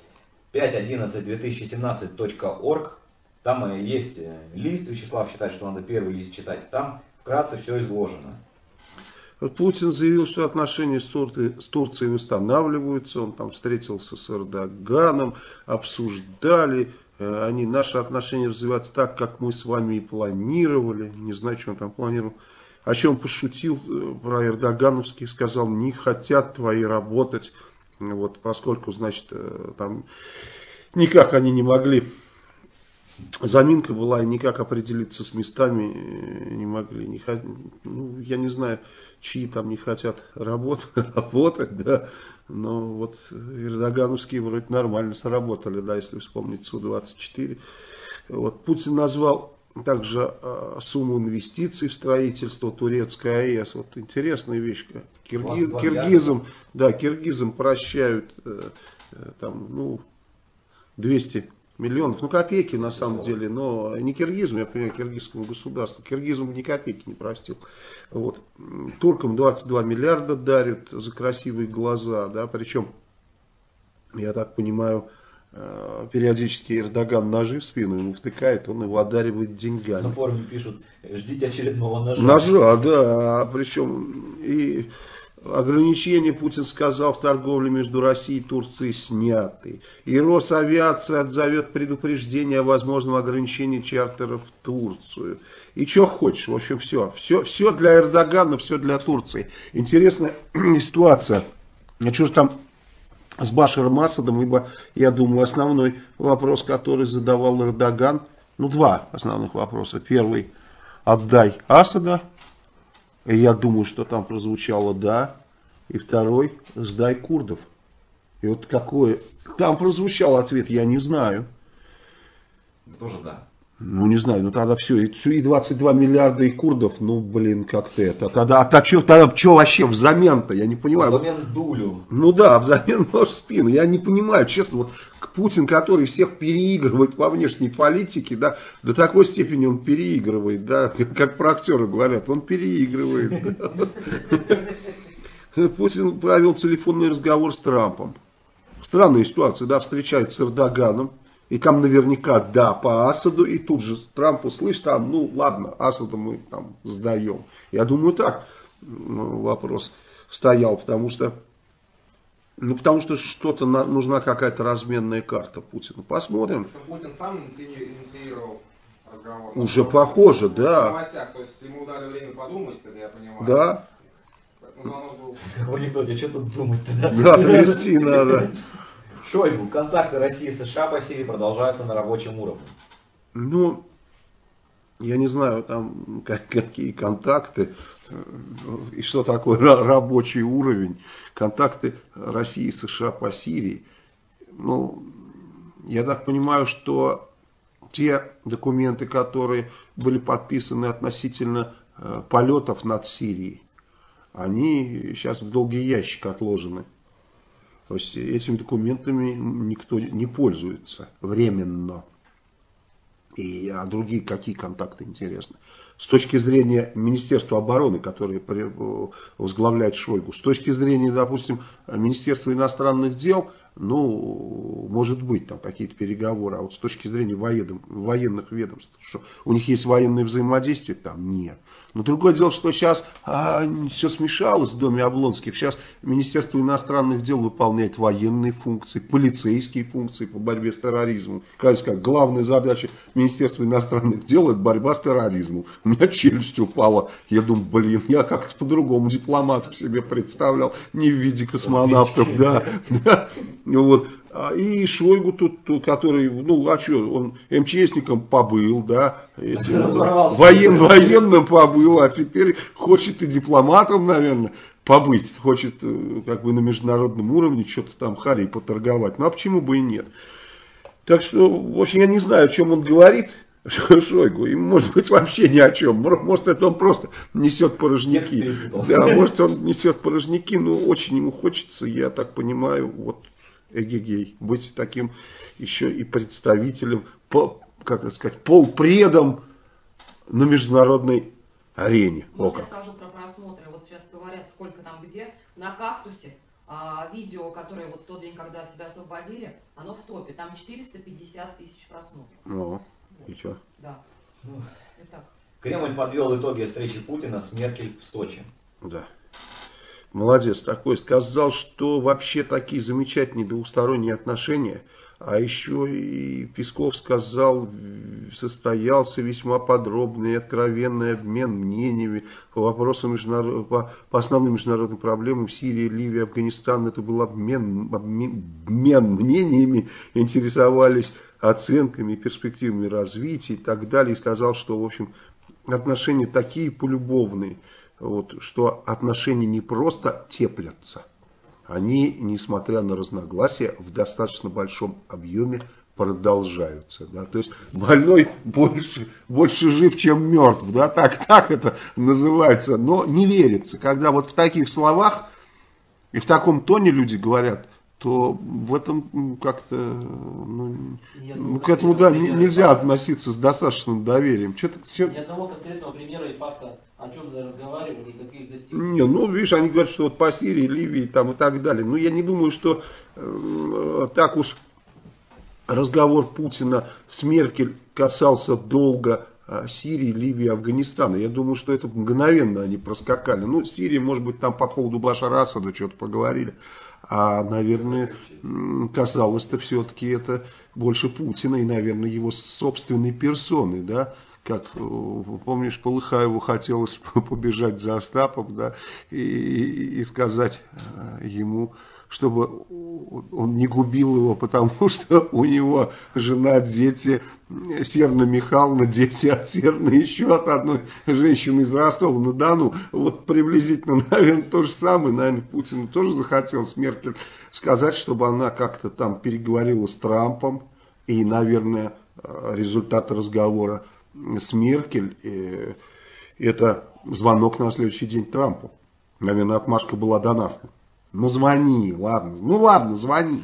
5.11.2017.org, там есть лист, Вячеслав считает, что надо первый лист читать, там вкратце все изложено. Путин заявил, что отношения с Турцией восстанавливаются, он там встретился с Эрдоганом, обсуждали. Наши отношения развиваются так, как мы с вами и планировали. Не знаю, что он там планировал. О чем пошутил про эрдогановских, сказал, не хотят твои работать. Вот, поскольку, значит, там никак они не могли. Заминка была, и никак определиться с местами не могли. Я не знаю, чьи там не хотят работать, да. Но вот эрдогановские вроде нормально сработали, да, если вспомнить Су-24. Вот, Путин назвал также сумму инвестиций в строительство турецкой АЭС. Вот интересная вещь. Киргизам прощают 200 миллионов. Копейки на самом деле, но не киргизам, я понимаю, киргизскому государству. Киргизам ни копейки не простил. Вот. Туркам 22 миллиарда дарят за красивые глаза, да, причем, я так понимаю, периодически Эрдоган ножи в спину ему втыкает, он его одаривает деньгами. На форуме пишут, ждите очередного ножа. Ножа, да, причем и ограничения, Путин сказал, в торговле между Россией и Турцией сняты. И Росавиация отзовет предупреждение о возможном ограничении чартеров в Турцию. И что хочешь, в общем, все для Эрдогана, все для Турции. Интересная ситуация. Что же там с Башаром Асадом, ибо, я думаю, основной вопрос, который задавал Эрдоган, два основных вопроса. Первый, отдай Асада. И я думаю, что там прозвучало «да». И второй, сдай курдов. И вот какой там прозвучал ответ, я не знаю. Тоже да. Не знаю, тогда все, и 22 миллиарда и курдов, как-то это. Тогда что вообще взамен-то, я не понимаю. Взамен дулю. Взамен нож в спину. Я не понимаю, честно, вот Путин, который всех переигрывает во внешней политике, да, до такой степени он переигрывает, да, как про актера говорят, он переигрывает. Путин провел телефонный разговор с Трампом. Странная ситуация, да, встречается с Эрдоганом. И там наверняка да по Асаду, и тут же Трамп услышит, ладно, Асада мы там сдаем. Я думаю, так вопрос стоял, потому что что-то нужна какая-то разменная карта Путину. Посмотрим. Путин сам инициировал разговор. Уже похоже, да. В новостях, то есть ему дали время подумать, как я понимаю. Да. В анекдоте, что тут думать-то, да? Да, трясти надо. Шойгу, контакты России и США по Сирии продолжаются на рабочем уровне. Я не знаю, там какие контакты и что такое рабочий уровень. Контакты России и США по Сирии. Я так понимаю, что те документы, которые были подписаны относительно полетов над Сирией, они сейчас в долгий ящик отложены. То есть этими документами никто не пользуется временно. А другие какие контакты, интересно? С точки зрения Министерства обороны, которое возглавляет Шойгу, с точки зрения, допустим, Министерства иностранных дел, ну, может быть, там какие-то переговоры, а вот с точки зрения военных ведомств, что у них есть военное взаимодействие, там нет. Но другое дело, что сейчас все смешалось в доме Облонских. Сейчас Министерство иностранных дел выполняет военные функции, полицейские функции по борьбе с терроризмом. Кажется, как главная задача Министерства иностранных дел — это борьба с терроризмом. У меня челюсть упала. Я думаю, блин, я как-то по-другому дипломатов себе представлял, не в виде космонавтов, да. Вот. И Шойгу тут, который, ну, а что, он МЧСником побыл, да, военным побыл, а теперь хочет и дипломатом, наверное, побыть, хочет как бы на международном уровне что-то там харей поторговать. Ну, а почему бы и нет? Так что, в общем, я не знаю, о чем он говорит, Шойгу, и может быть вообще ни о чем. Может, это он просто несет порожники. Да, может, он несет порожники, но очень ему хочется, я так понимаю, вот, эгегей, быть таким еще и представителем, как это сказать, полпредом на международной арене. Можно я скажу про просмотры? Вот сейчас говорят, сколько там где. На «Кактусе» видео, которое вот в тот день, когда тебя освободили, оно в топе. Там 450 тысяч просмотров. Ну, и что? Да. Итак. Кремль подвел итоги встречи Путина с Меркель в Сочи. Да. Молодец такой. Сказал, что вообще такие замечательные двусторонние отношения. А еще и Песков сказал, состоялся весьма подробный и откровенный обмен мнениями по вопросам по основным международным проблемам Сирии, Ливии, Афганистан. Это был обмен мнениями, интересовались оценками, перспективами развития и так далее. И сказал, что, в общем, отношения такие полюбовные, вот, что отношения не просто теплятся, они, несмотря на разногласия, в достаточно большом объеме продолжаются. Да? То есть больной больше жив, чем мертв. Да? Так это называется. Но не верится. Когда вот в таких словах и в таком тоне люди говорят, то в этом как-то к этому нельзя относиться с достаточным доверием. Ни одного конкретного примера и факта, о чем разговаривали, никаких достижений. Не, ну видишь, они говорят, что вот по Сирии, Ливии там, и так далее. Но я не думаю, что так уж разговор Путина с Меркель касался долго Сирии, Ливии, Афганистана. Я думаю, что это мгновенно они проскакали. Ну, Сирия, может быть, там по поводу Башара Асада что-то поговорили. А, наверное, касалось-то все-таки это больше Путина и, наверное, его собственной персоны, да. Как, помнишь, Полыхаеву хотелось побежать за Остапом, да, и сказать ему, чтобы он не губил его, потому что у него жена, дети, Серна Михайловна, дети от Серны, еще от одной женщины из Ростова-на-Дону. Вот приблизительно, наверное, то же самое. Наверное, Путину тоже захотелось Меркель сказать, чтобы она как-то там переговорила с Трампом. И, наверное, результат разговора с Меркель это звонок на следующий день Трампу. Наверное, отмашка была донасна. Ну звони, ладно. Ну ладно, звони.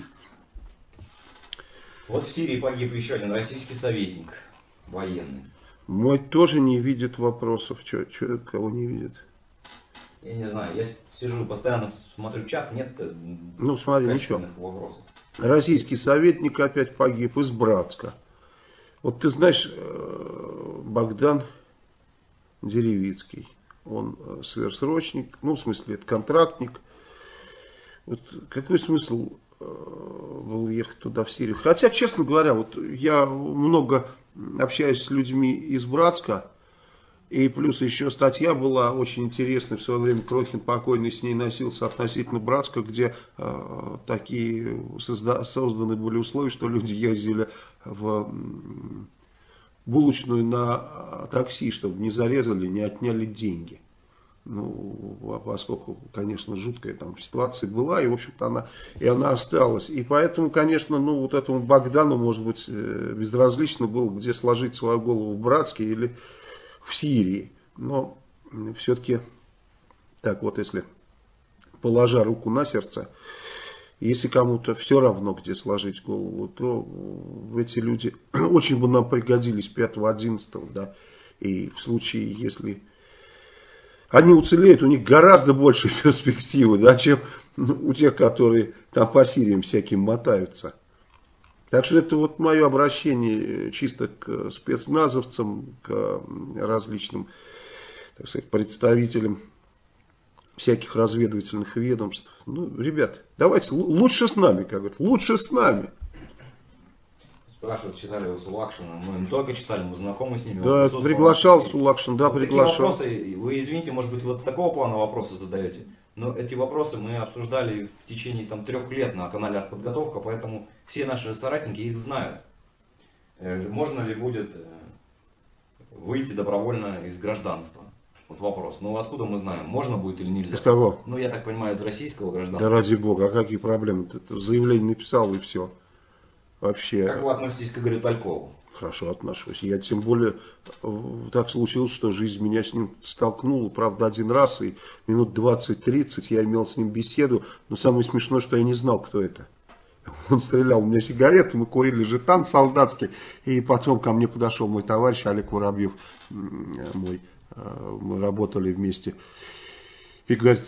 Вот в Сирии погиб еще один российский советник военный. Мой тоже не видит вопросов. Кого не видит? Я не знаю, я сижу, постоянно смотрю чат, нет смотри, качественных вопросов. Российский советник опять погиб из Братска. Вот ты знаешь, Богдан Деревицкий, он сверхсрочник, ну в смысле это контрактник. Вот какой смысл был ехать туда, в Сирию? Хотя, честно говоря, вот я много общаюсь с людьми из Братска, и плюс еще статья была очень интересная, в свое время Крохин покойный с ней носился относительно Братска, где такие созданы были условия, что люди ездили в булочную на такси, чтобы не зарезали, не отняли деньги. Ну, поскольку, конечно, жуткая там ситуация была, и, в общем-то, она осталась. И поэтому, конечно, вот этому Богдану, может быть, безразлично было, где сложить свою голову, в Братске или в Сирии. Но все-таки, так вот, если положа руку на сердце, Если кому-то все равно, где сложить голову, то эти люди очень бы нам пригодились 5-11, да. И в случае, если они уцелеют, у них гораздо больше перспективы, да, чем у тех, которые там по Сириям всяким мотаются. Так что это вот мое обращение чисто к спецназовцам, к различным, так сказать, представителям всяких разведывательных ведомств. Ну, ребят, давайте лучше с нами, как говорят, лучше с нами. Спрашивают, читали вы Сулакшина. Мы не только читали, мы знакомы с ними. Да, приглашал Сулакшин, да, вот приглашал. Такие вопросы, вы извините, может быть, вот такого плана вопросы задаете. Но эти вопросы мы обсуждали в течение 3 лет на канале «Артподготовка», поэтому все наши соратники их знают. Можно ли будет выйти добровольно из гражданства? Вот вопрос. Ну откуда мы знаем, можно будет или нельзя? Из кого? Ну я так понимаю, из российского гражданства. Да ради бога, а какие проблемы? Ты заявление написал и все. Вообще. Как вы относитесь к Игорю Талькову? Хорошо отношусь. Я тем более, так случилось, что жизнь меня с ним столкнула, правда, один раз, и минут 20-30 я имел с ним беседу, но самое смешное, что я не знал, кто это. Он стрелял у меня сигареты, мы курили жетан солдатский, и потом ко мне подошел мой товарищ Олег Воробьев, мы работали вместе, и говорит: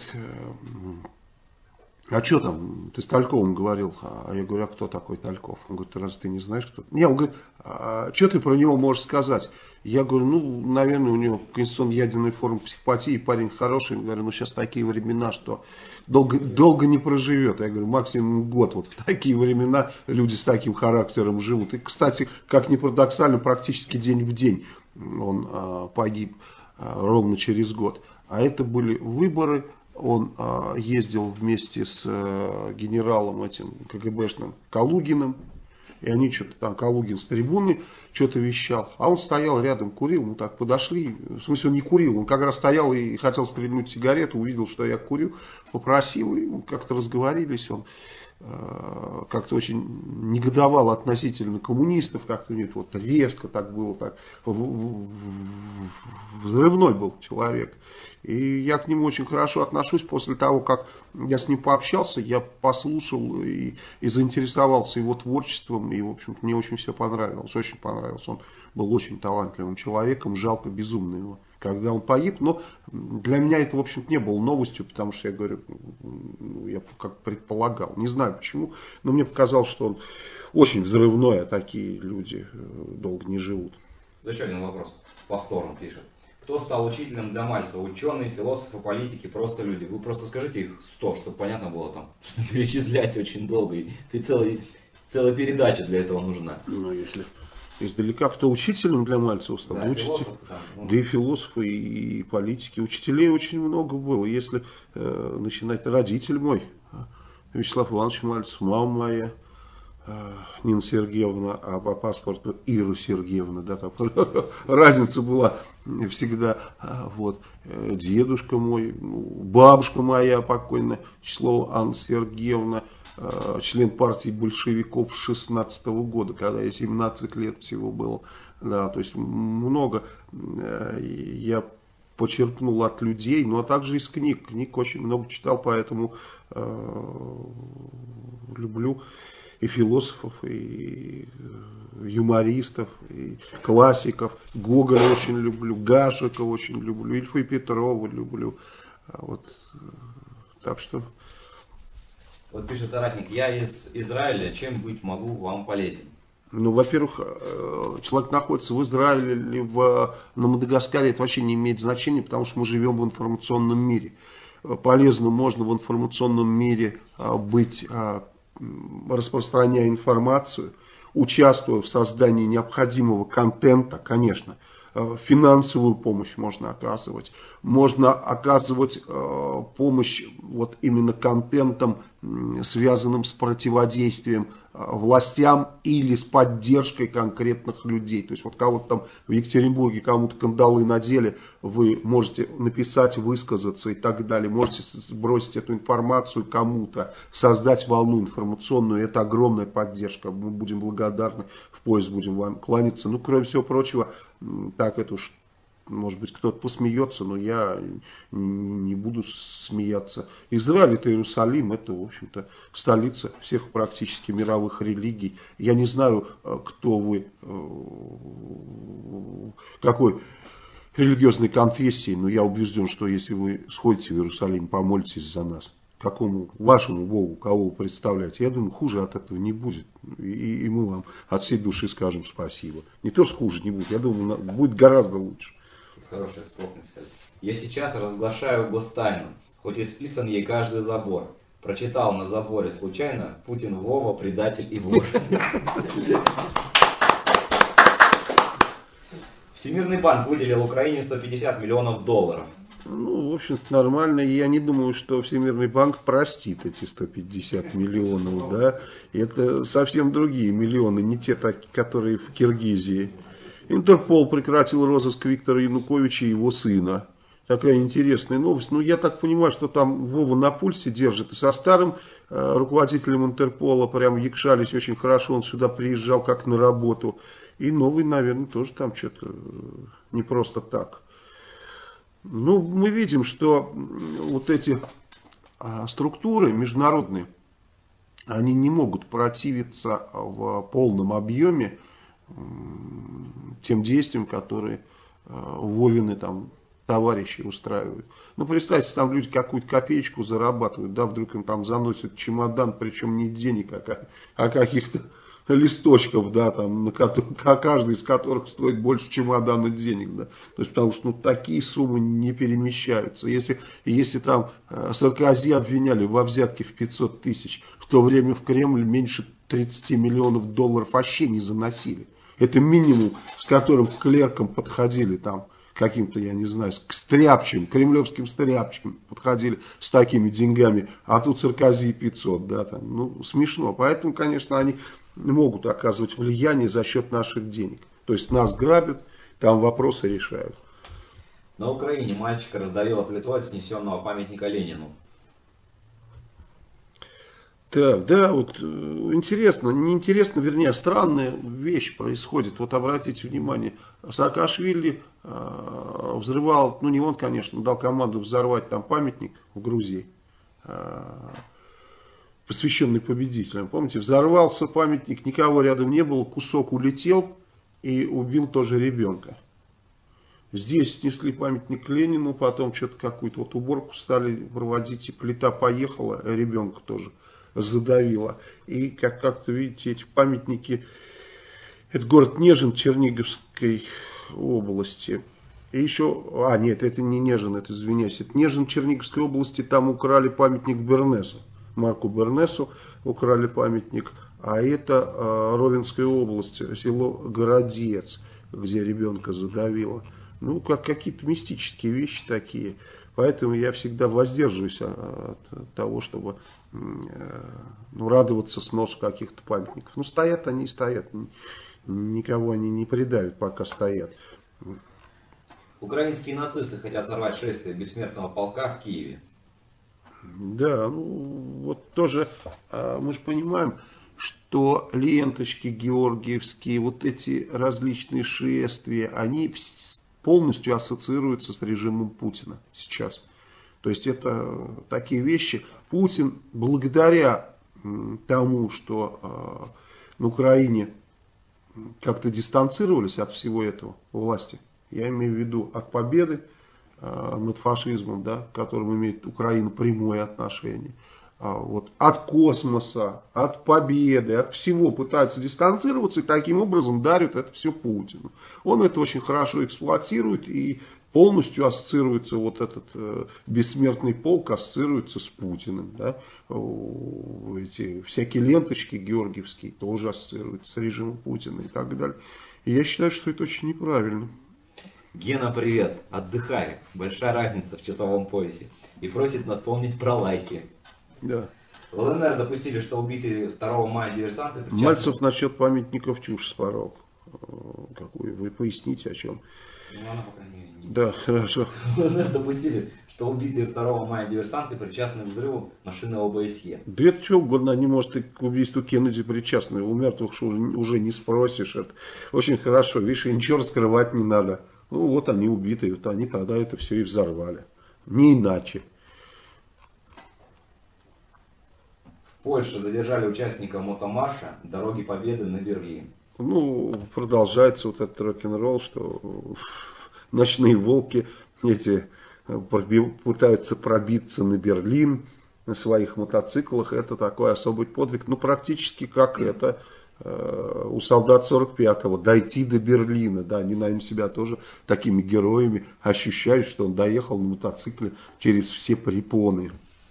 а что там, ты с Тальковым говорил? А я говорю: а кто такой Тальков? Он говорит: разве ты не знаешь, кто? Не, он говорит: а что ты про него можешь сказать? Я говорю: ну, наверное, у него конституционно-ядерная форма психопатии, парень хороший. Я говорю: ну, сейчас такие времена, что долго не проживет. Я говорю: максимум год. Вот в такие времена люди с таким характером живут. И, кстати, как ни парадоксально, практически день в день он погиб ровно через год. А это были выборы. Он ездил вместе с генералом этим КГБшным Калугиным. И они что-то там, Калугин с трибуны что-то вещал. А он стоял рядом, курил. Мы так подошли. В смысле, он не курил. Он как раз стоял и хотел стрельнуть сигарету. Увидел, что я курю. Попросил. И как-то разговорились. Он как-то очень негодовал относительно коммунистов. Как-то у него вот резко так было. Так, взрывной был человек. И я к нему очень хорошо отношусь. После того, как я с ним пообщался, я послушал и заинтересовался его творчеством. И, в общем-то, мне очень все понравилось. Очень понравилось. Он был очень талантливым человеком. Жалко безумно его, когда он погиб. Но для меня это, в общем-то, не было новостью. Потому что я говорю, я как предполагал. Не знаю почему. Но мне показалось, что он очень взрывной. А такие люди долго не живут. Еще один вопрос. Повторно пишет. Кто стал учителем для Мальцева? Ученые, философы, политики, просто люди. Вы просто скажите их 100, чтобы понятно было там. Перечислять очень долго. И целая передача для этого нужна. Ну, если издалека, кто учителем для Мальцева стал? Да, философы, да и философы, и политики. Учителей очень много было. Если начинать, родитель мой, Вячеслав Иванович Мальцев, мама моя, Нина Сергеевна, а по паспорту Ира Сергеевна, да, там разница была всегда. Вот. Дедушка мой, бабушка моя покойная, Числова Анна Сергеевна, член партии большевиков с 16 года, когда я 17 лет всего было. Да, то есть много я почерпнул от людей, ну а также из книг. Книг очень много читал, поэтому люблю и философов, и юмористов, и классиков. Гоголя очень люблю, Гашека очень люблю, Ильфа и Петрова люблю. Вот. Так что... Вот пишет соратник: я из Израиля, чем быть могу вам полезен? Ну, во-первых, человек находится в Израиле или на Мадагаскаре, это вообще не имеет значения, потому что мы живем в информационном мире. Полезно можно в информационном мире быть, распространяя информацию, участвуя в создании необходимого контента, конечно. Финансовую помощь можно оказывать. Можно оказывать помощь вот именно контентом, связанным с противодействием властям или с поддержкой конкретных людей. То есть вот кого-то там в Екатеринбурге кому-то кандалы надели, вы можете написать, высказаться и так далее. Можете сбросить эту информацию кому-то, создать волну информационную. Это огромная поддержка. Мы будем благодарны, в пояс будем вам кланяться. Ну, кроме всего прочего, так это уж может быть, кто-то посмеется, но я не буду смеяться. Израиль — это Иерусалим, это, в общем-то, столица всех практически мировых религий. Я не знаю, кто вы, какой религиозной конфессии, но я убежден, что если вы сходите в Иерусалим, помолитесь за нас, какому вашему Богу, кого вы представляете, я думаю, хуже от этого не будет. И мы вам от всей души скажем спасибо. Не то, что хуже не будет, я думаю, будет гораздо лучше. Хорошее слово написали. Я сейчас разглашаю гостайну, хоть и списан ей каждый забор. Прочитал на заборе случайно: Путин Вова, предатель и вор. Всемирный банк выделил Украине $150 миллионов. Ну, в общем-то, нормально. И я не думаю, что Всемирный банк простит эти 150 миллионов. Да? Это совсем другие миллионы, не те, которые в Киргизии. Интерпол прекратил розыск Виктора Януковича и его сына. Такая интересная новость. Ну, я так понимаю, что там Вова на пульсе держит. И со старым руководителем Интерпола прям якшались очень хорошо. Он сюда приезжал как на работу. И новый, наверное, тоже там что-то не просто так. Ну, мы видим, что вот эти структуры международные, они не могут противиться в полном объеме тем действиям, которые Вовины там товарищи устраивают. Ну, представьте, там люди какую-то копеечку зарабатывают, да, вдруг им там заносят чемодан, причем не денег, а каких-то листочков, да, там, каждый из которых стоит больше чемодана денег, да. То есть, потому что, ну, такие суммы не перемещаются. Если там Саркози обвиняли во взятке в 500 тысяч, в то время в Кремль меньше 30 миллионов долларов вообще не заносили. Это минимум, с которым к клеркам подходили там, каким-то, я не знаю, к стряпчим, кремлевским стряпчим подходили с такими деньгами, а тут Саркози 500, да, там, ну, смешно. Поэтому, конечно, они могут оказывать влияние за счет наших денег. То есть нас грабят, там вопросы решают. На Украине мальчика раздавило плитой от снесенного памятника Ленину. Так, да, вот интересно, неинтересно, вернее, странная вещь происходит. Вот обратите внимание, Саакашвили взрывал, ну не он, конечно, дал команду взорвать там памятник в Грузии, посвященный победителям. Помните, взорвался памятник, никого рядом не было, кусок улетел и убил тоже ребенка. Здесь снесли памятник Ленину, потом что-то какую-то вот уборку стали проводить, и плита поехала, ребенка тоже задавила. И как-то, видите, эти памятники, это город Нежин Черниговской области. И еще, нет, это не Нежин, это, извиняюсь, это Нежин Черниговской области, там украли памятник Бернесу. Марку Бернесу украли памятник, а это Ровенская область, село Городец, где ребенка задавило. Ну, как какие-то мистические вещи такие. Поэтому я всегда воздерживаюсь от того, чтобы радоваться сносу каких-то памятников. Ну, стоят они и стоят. Никого они не предают, пока стоят. Украинские нацисты хотят сорвать шествие бессмертного полка в Киеве. Да, ну вот тоже мы же понимаем, что ленточки георгиевские, вот эти различные шествия, они полностью ассоциируются с режимом Путина сейчас. То есть это такие вещи. Путин, благодаря тому, что на Украине как-то дистанцировались от всего этого власти, я имею в виду от победы над фашизмом, да, к которому имеет Украина прямое отношение, вот, от космоса, от победы, от всего пытаются дистанцироваться и таким образом дарят это все Путину. Он это очень хорошо эксплуатирует и полностью ассоциируется, вот этот бессмертный полк ассоциируется с Путиным. Да? Эти всякие ленточки георгиевские тоже ассоциируются с режимом Путина и так далее. И я считаю, что это очень неправильно. Гена, привет. Отдыхай. Большая разница в часовом поясе. И просит напомнить про лайки. Да. В ЛНР допустили, что убитые 2 мая диверсанты... Мальцев насчет памятников чушь спорол. Какую? Вы поясните, о чем? Ну, она, по крайней мере, не... Да, хорошо. В ЛНР допустили, что убитые 2 мая диверсанты причастны к взрыву машины ОБСЕ. Да это что угодно, они, может, и к убийству Кеннеди причастны. У мертвых уже не спросишь. Это очень хорошо. Видишь, ничего раскрывать не надо. Ну вот они убиты, вот они тогда это все и взорвали. Не иначе. В Польше задержали участника мотомарша «Дороги Победы» на Берлин. Ну, продолжается вот этот рок-н-ролл, что ночные волки эти пытаются пробиться на Берлин на своих мотоциклах. Это такой особый подвиг. Ну, практически как это у солдат 45-го. Дойти до Берлина. Да, они, наверное, себя тоже такими героями ощущают, что он доехал на мотоцикле через все препоны.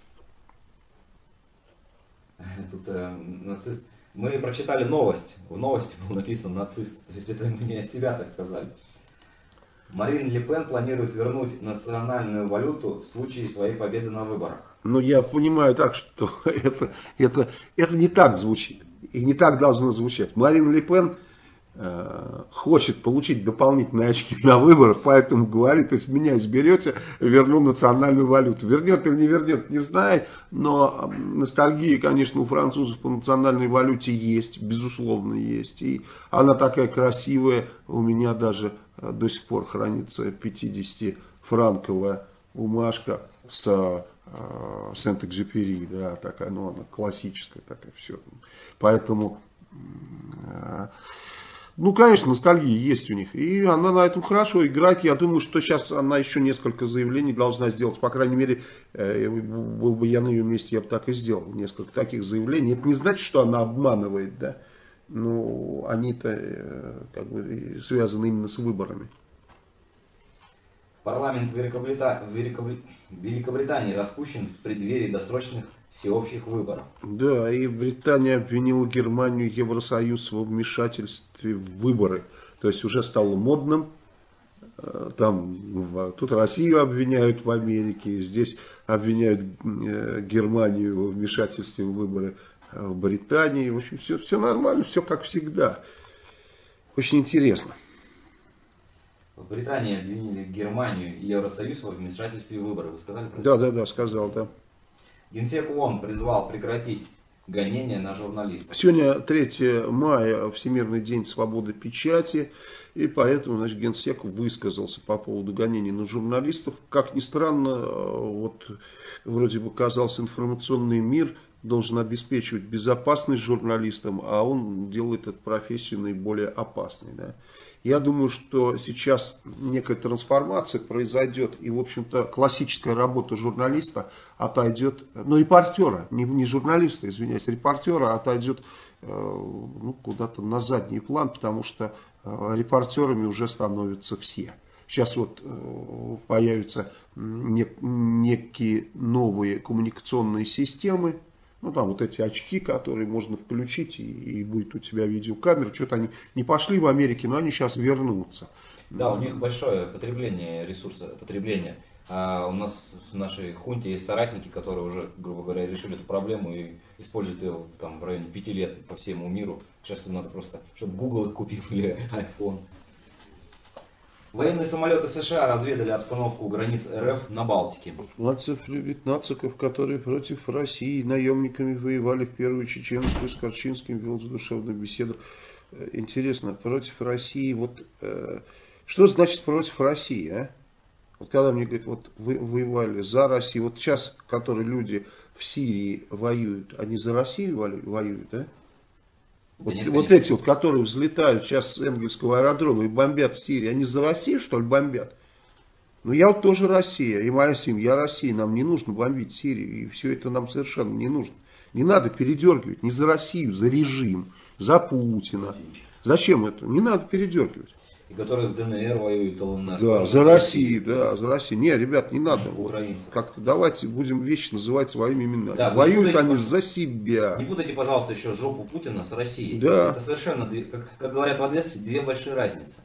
Тут нацист. Мы прочитали новость. В новости был написан нацист. То есть это мы не от себя так сказали. Марин Ле Пен планирует вернуть национальную валюту в случае своей победы на выборах. Но я понимаю так, что это не так звучит. И не так должно звучать. Марин Ле Пен хочет получить дополнительные очки на выборах, поэтому говорит, если меня изберете, верну национальную валюту. Вернет или не вернет, не знаю, но ностальгия, конечно, у французов по национальной валюте есть, безусловно есть. И она такая красивая, у меня даже до сих пор хранится 50-франковая бумажка с Сент-Экзюпери, да, такая, ну, она классическая такая, все. Поэтому... Ну, конечно, ностальгия есть у них. И она на этом хорошо играет. Я думаю, что сейчас она еще несколько заявлений должна сделать. По крайней мере, был бы я на ее месте, я бы так и сделал. Несколько таких заявлений. Это не значит, что она обманывает, да. Но они-то как бы связаны именно с выборами. Парламент Великобритании распущен в преддверии досрочных всеобщих выборов. Да, и Британия обвинила Германию и Евросоюз во вмешательстве в выборы. То есть уже стало модным. Тут Россию обвиняют в Америке, здесь обвиняют Германию во вмешательстве в выборы в Британии. В общем, все нормально, все как всегда. Очень интересно. В Британии обвинили Германию и Евросоюз во вмешательстве в выборы. Вы сказали про это? Да, сказал, да. Генсек ООН призвал прекратить гонения на журналистов. Сегодня 3 мая, Всемирный день свободы печати, и поэтому, значит, Генсек высказался по поводу гонений на журналистов. Как ни странно, вот вроде бы казался, информационный мир должен обеспечивать безопасность журналистам, а он делает эту профессию наиболее опасной, да. Я думаю, что сейчас некая трансформация произойдет, и, в общем-то, классическая работа журналиста отойдет, ну, репортера, не журналиста, извиняюсь, репортера отойдет куда-то на задний план, потому что репортерами уже становятся все. Сейчас вот появятся некие новые коммуникационные системы. Ну, там вот эти очки, которые можно включить, и будет у тебя видеокамера. Что-то они не пошли в Америке, но они сейчас вернутся. Да, у них большое потребление ресурса, потребление. А у нас в нашей хунте есть соратники, которые уже, грубо говоря, решили эту проблему и используют ее там, в районе 5 лет по всему миру. Сейчас им надо просто, чтобы Google их купил или iPhone. Военные самолеты США разведали обстановку у границ РФ на Балтике. Нациков, которые против России наемниками воевали в Первую Чеченскую, с Корчинским вел задушевную беседу. Интересно, против России, вот что значит против России, а? Вот когда мне говорят, вот вы воевали за Россию, вот сейчас, которые люди в Сирии воюют, они за Россию воюют, да? Да Вот, нет, вот эти вот, которые взлетают сейчас с Энгельского аэродрома и бомбят в Сирии, они за Россию, что ли, бомбят? Ну, я вот тоже Россия, и моя семья Россия, нам не нужно бомбить Сирию, и все это нам совершенно не нужно. Не надо передергивать, не за Россию, за режим, за Путина. Зачем это? Не надо передергивать. И которые в ДНР воюют, ЛНР. Да, за Россию, да, за Россию. Не, ребят, не надо. Украинцы. Как-то давайте будем вещи называть своими именами. Да, воюют они за себя. Не путайте, пожалуйста, еще жопу Путина с Россией. Да. Это совершенно, как говорят в Одессе, две большие разницы.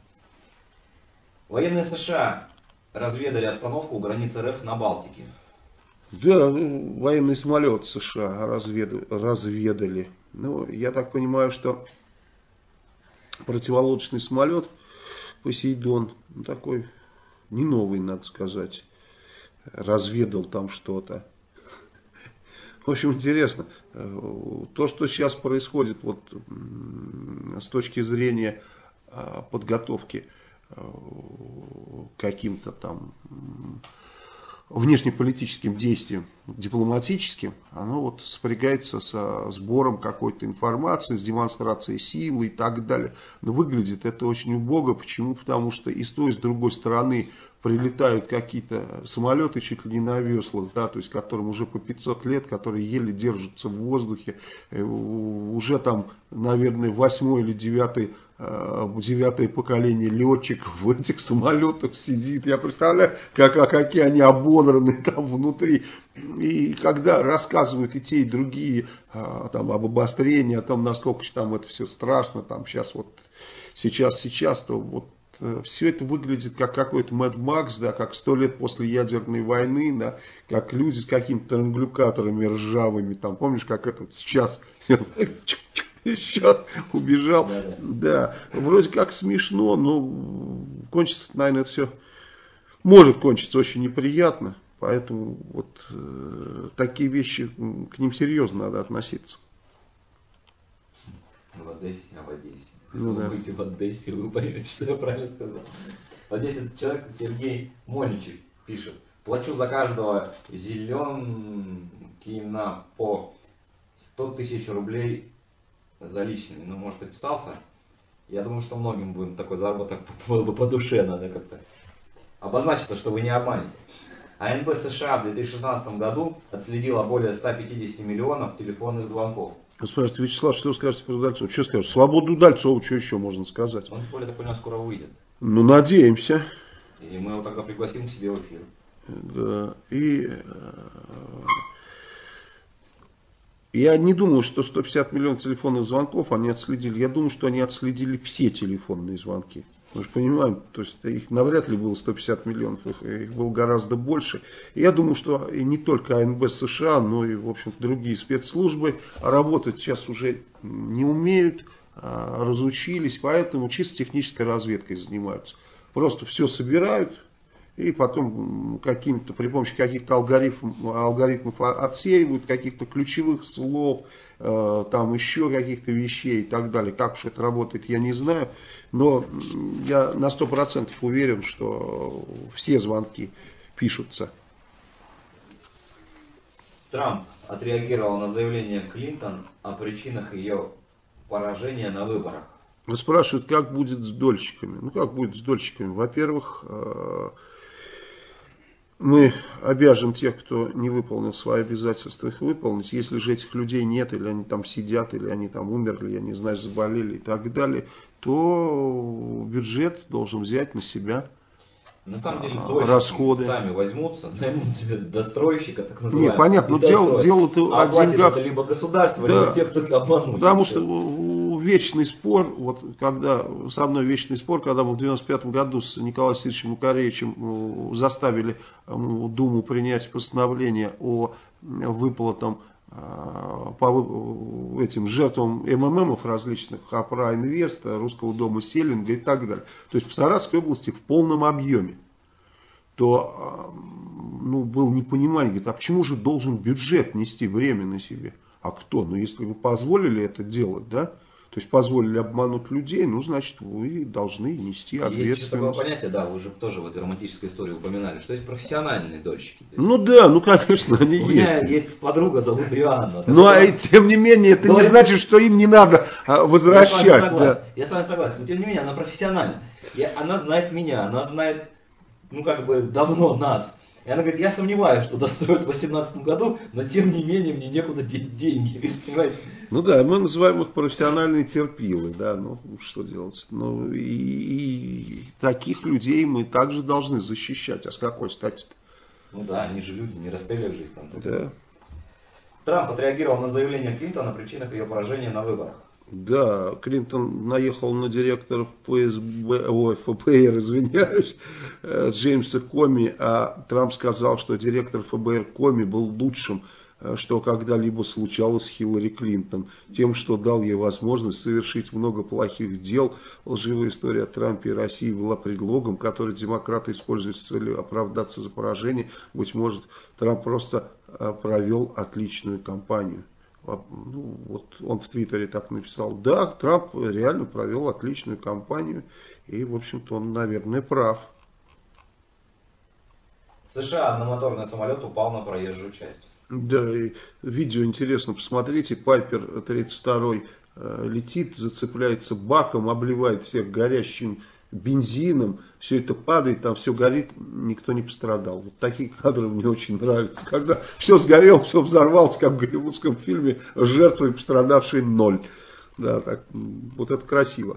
Военные США разведали обстановку у границ РФ на Балтике. Да, военный самолет США разведали. Ну, я так понимаю, что противолодочный самолет Посейдон, ну, такой не новый, надо сказать, разведал там что-то. В общем, интересно, то, что сейчас происходит вот, с точки зрения подготовки каким-то там внешнеполитическим действием дипломатическим, оно вот сопрягается со сбором какой-то информации, с демонстрацией силы и так далее. Но выглядит это очень убого. Почему? Потому что и с той, и с другой стороны прилетают какие-то самолеты чуть ли не на веслах, да, то есть которым уже по 500 лет, которые еле держатся в воздухе, уже там, наверное, 8 или 9 поколение летчиков в этих самолетах сидит. Я представляю, какие они ободраны там внутри. И когда рассказывают и те, и другие там, об обострении, о том, насколько там это все страшно, там сейчас, то вот все это выглядит как какой-то Мэд Макс, да, как 100 лет после ядерной войны, да, как люди с какими-то транглюкаторами ржавыми, там, помнишь, как этот сейчас убежал, да, вроде как смешно, но кончится, наверное, это все может кончиться очень неприятно, поэтому вот такие вещи, к ним серьезно надо относиться. В Одессе. Ну, Вы да. будете в Одессе, вы поймете, что я правильно сказал. В Одессе человек, Сергей Мольничев, пишет: плачу за каждого Зеленкина по 100 тысяч рублей за личный. Ну, может, отписался? Я думаю, что многим будет такой заработок было бы по душе, надо как-то обозначиться, что вы не обманете. АНБ США в 2016 году отследила более 150 миллионов телефонных звонков. Спрашивайте, Вячеслав, что вы скажете про Удальцова? Что скажешь? Свободу Удальцову, что еще можно сказать? Он, тем более, так понял, скоро выйдет. Ну, надеемся. И мы его тогда пригласим к себе в эфир. Да. И я не думаю, что 150 миллионов телефонных звонков они отследили. Я думаю, что они отследили все телефонные звонки. Мы же понимаем, то есть их навряд ли было 150 миллионов, их было гораздо больше. И я думаю, что и не только АНБ США, но и, в общем-то, другие спецслужбы работать сейчас уже не умеют, разучились, поэтому чисто технической разведкой занимаются. Просто все собирают и потом при помощи каких-то алгоритмов отсеивают, каких-то ключевых слов, там еще каких-то вещей и так далее. Как уж это работает, я не знаю. Но я на 100% уверен, что все звонки пишутся. Трамп отреагировал на заявление Клинтон о причинах ее поражения на выборах. Спрашивают, как будет с дольщиками. Ну, как будет с дольщиками? Во-первых, мы обяжем тех, кто не выполнил свои обязательства, их выполнить. Если же этих людей нет, или они там сидят, или они там умерли, я не знаю, заболели и так далее, то бюджет должен взять на себя На самом деле, расходы. Сами возьмутся, наймут себе достройщика, так называемого. Нет, понятно, но дело-то о деньгах. Это либо государство, Да. либо те, кто обманул. Потому что вечный спор, вот когда со мной вечный спор, когда мы в 95 году с Николаем Васильевичем Макаревичем заставили Думу принять постановление о выплатам по этим жертвам МММов различных, АПРА Инвеста, Русского дома Селлинга и так далее. То есть по Саратовской области в полном объеме. То было непонимание, говорит, а почему же должен бюджет нести бремя на себе? А кто? Ну, если вы позволили это делать, да? То есть позволили обмануть людей, ну, значит, вы должны нести ответственность. Есть еще такое понятие, да, вы же тоже в этой романтической истории упоминали, что есть профессиональные дольщики. Ну да, ну конечно, они есть. У меня есть подруга, зовут Рианна. Ну, а тем не менее, это не значит, что им не надо возвращать. Я с вами согласен, но тем не менее, она профессиональна. Она знает меня, она знает, давно нас. И она говорит, я сомневаюсь, что достроят в 2018 году, но тем не менее мне некуда деть деньги. Понимаете? Ну да, мы называем их профессиональные терпилы, да, ну что делать. Ну и таких людей мы также должны защищать. А с какой стати-то? Ну да, они же люди, не расстреляют же их в конце концов. Да. Трамп отреагировал на заявление Клинтона о причинах ее поражения на выборах. Да, Клинтон наехал на директора ФБР, извиняюсь, Джеймса Коми, а Трамп сказал, что директор ФБР Коми был лучшим, что когда-либо случалось с Хиллари Клинтон, тем, что дал ей возможность совершить много плохих дел. Лживая история о Трампе и России была предлогом, который демократы используют с целью оправдаться за поражение. Быть может, Трамп просто провел отличную кампанию. Ну, вот он в Твиттере так написал. Да, Трамп реально провел отличную кампанию. И, в общем-то, он, наверное, прав. В США одномоторный самолет упал на проезжую часть. Да, и видео интересно, посмотрите. Пайпер 32 летит, зацепляется баком, обливает всех горящим бензином. Все это падает, там все горит, никто не пострадал. Вот такие кадры мне очень нравятся. Когда все сгорело, все взорвалось, как в голливудском фильме, жертвы пострадавшие 0. Да, так, вот это красиво.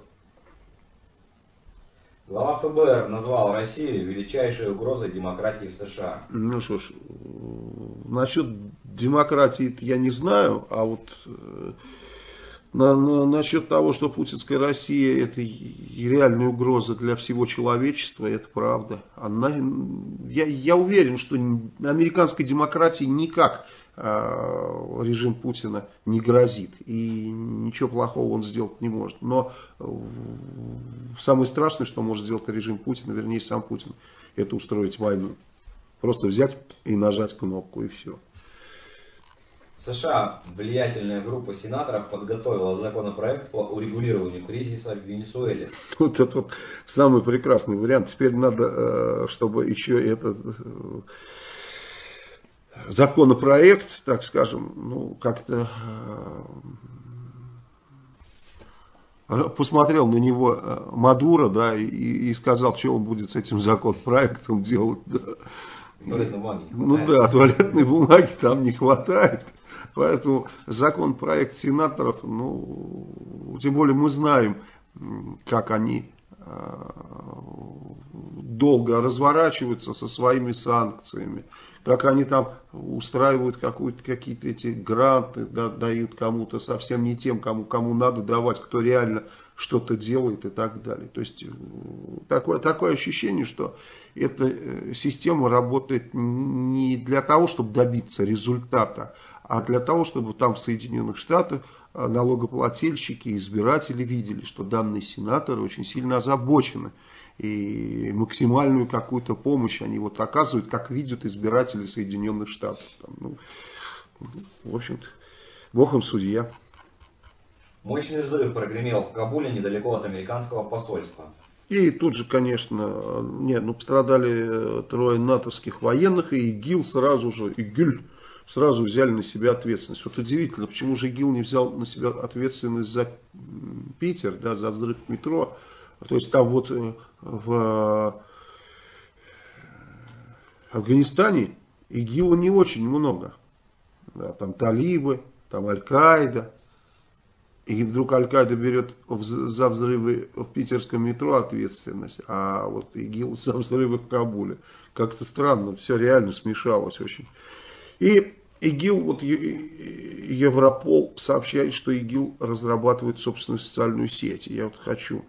Глава ФБР назвал Россию величайшей угрозой демократии в США. Ну что ж, насчет демократии я не знаю, а вот насчет того, что путинская Россия это реальная угроза для всего человечества, это правда. Я уверен, что американской демократии никак режим Путина не грозит. И ничего плохого он сделать не может. Но самое страшное, что может сделать режим Путина, вернее сам Путин, это устроить войну. Просто взять и нажать кнопку, и все. В США влиятельная группа сенаторов подготовила законопроект по урегулированию кризиса в Венесуэле. Вот это вот самый прекрасный вариант. Теперь надо, чтобы еще этот законопроект, так скажем, ну как-то посмотрел на него Мадуро, да, и сказал, что он будет с этим законопроектом делать. Да. Туалетной бумаги. Ну да, туалетной бумаги там не хватает. Поэтому законопроект сенаторов, ну, тем более мы знаем, как они долго разворачиваются со своими санкциями, как они там устраивают какие-то эти гранты, дают кому-то совсем не тем, кому надо давать, кто реально что-то делает и так далее. То есть такое ощущение, что эта система работает не для того, чтобы добиться результата, а для того, чтобы там в Соединенных Штатах налогоплательщики, избиратели видели, что данные сенаторы очень сильно озабочены. И максимальную какую-то помощь они вот оказывают, как видят избиратели Соединенных Штатов. Там, ну, в общем-то, Бог им судья. Мощный взрыв прогремел в Кабуле недалеко от американского посольства. И тут же, конечно, пострадали 3 натовских военных, и ИГИЛ сразу взяли на себя ответственность. Вот удивительно, почему же ИГИЛ не взял на себя ответственность за Питер, да, за взрыв метро. То есть там вот в Афганистане ИГИЛа не очень много. Да, там талибы, там Аль-Каида. И вдруг Аль-Каида берет за взрывы в питерском метро ответственность, а вот ИГИЛ за взрывы в Кабуле. Как-то странно, все реально смешалось очень. И ИГИЛ, вот Европол сообщает, что ИГИЛ разрабатывает собственную социальную сеть. Я вот хочу...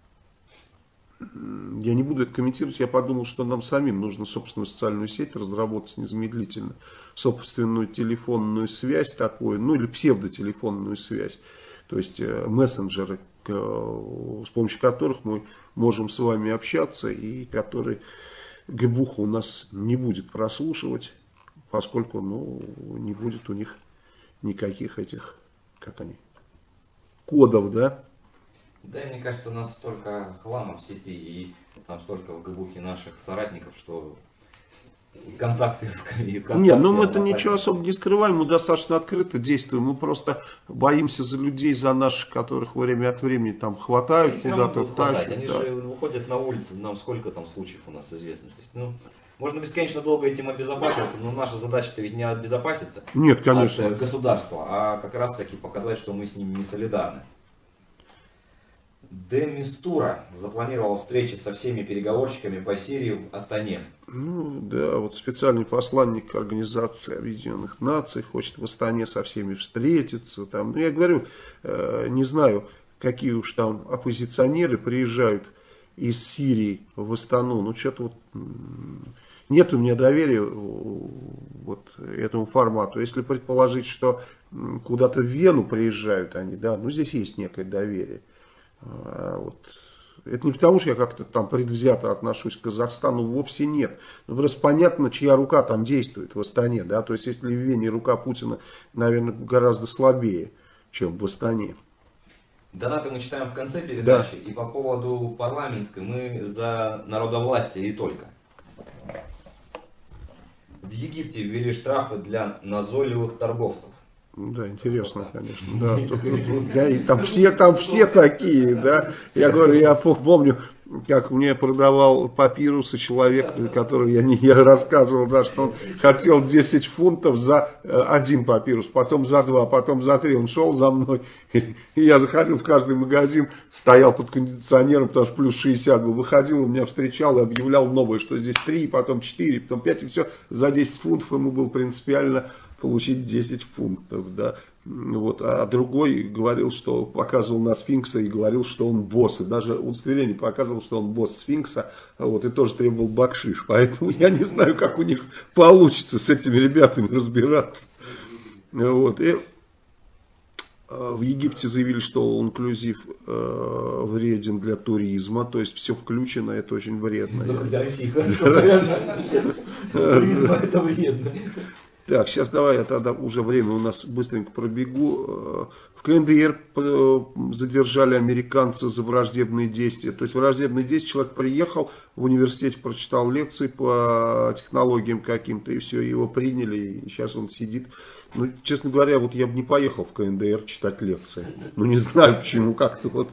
Я не буду это комментировать, я подумал, что нам самим нужно собственную социальную сеть разработать незамедлительно. Собственную телефонную связь такую, ну или псевдотелефонную связь. То есть мессенджеры, с помощью которых мы можем с вами общаться и которые ГБУХ у нас не будет прослушивать, поскольку не будет у них никаких этих, кодов, да? Да, мне кажется, у нас столько хлама в сети и там столько в ГБУХе наших соратников, что и контакты. Нет, мы-то ничего особо не скрываем, мы достаточно открыто действуем. Мы просто боимся за людей, за наших, которых время от времени там хватают куда-то, тащат. Они же выходят на улицу, нам сколько там случаев у нас известно. То есть, можно бесконечно долго этим обезопасиваться, но наша задача-то ведь не обезопаситься. Нет, конечно. От государства, а как раз таки показать, что мы с ними не солидарны. Де Мистура запланировал встречи со всеми переговорщиками по Сирии в Астане. Да, вот специальный посланник Организации Объединенных Наций хочет в Астане со всеми встретиться. Там, я говорю, не знаю, какие уж там оппозиционеры приезжают из Сирии в Астану. Что-то вот нет у меня доверия вот этому формату. Если предположить, что куда-то в Вену приезжают они, да, здесь есть некое доверие. Вот Это не потому, что я как-то там предвзято отношусь к Казахстану, вовсе нет. Ну, просто понятно, чья рука там действует в Астане. Да? То есть, если в Вене рука Путина, наверное, гораздо слабее, чем в Астане. Донаты мы читаем в конце передачи. Да. И по поводу парламентской мы за народовластие и только. В Египте ввели штрафы для назойливых торговцев. Да, интересно, конечно. Да, там все такие, да. Я говорю, я помню, как мне продавал папирусы человек, который я рассказывал, да, что он хотел 10 фунтов за один папирус, потом за 2, потом за 3. Он шел за мной, и я заходил в каждый магазин, стоял под кондиционером, потому что плюс 60 был, выходил, он меня встречал и объявлял новое, что здесь 3, потом 4, потом 5, и все за 10 фунтов ему было принципиально получить 10 фунтов, да. Вот. А другой говорил, что показывал на сфинкса и говорил, что он босс. И даже удостоверение показывал, что он босс сфинкса. Вот, и тоже требовал бакшиш. Поэтому я не знаю, как у них получится с этими ребятами разбираться. Вот. И в Египте заявили, что инклюзив вреден для туризма. То есть все включено, это очень вредно. Для России хорошо. Туризм это вредно. Так, сейчас давай я тогда уже время у нас быстренько пробегу. В КНДР задержали американца за враждебные действия. То есть враждебные действия, человек приехал в университете, прочитал лекции по технологиям каким-то, и все, его приняли, и сейчас он сидит. Ну, честно говоря, вот я бы не поехал в КНДР читать лекции. Ну, не знаю почему, как-то вот.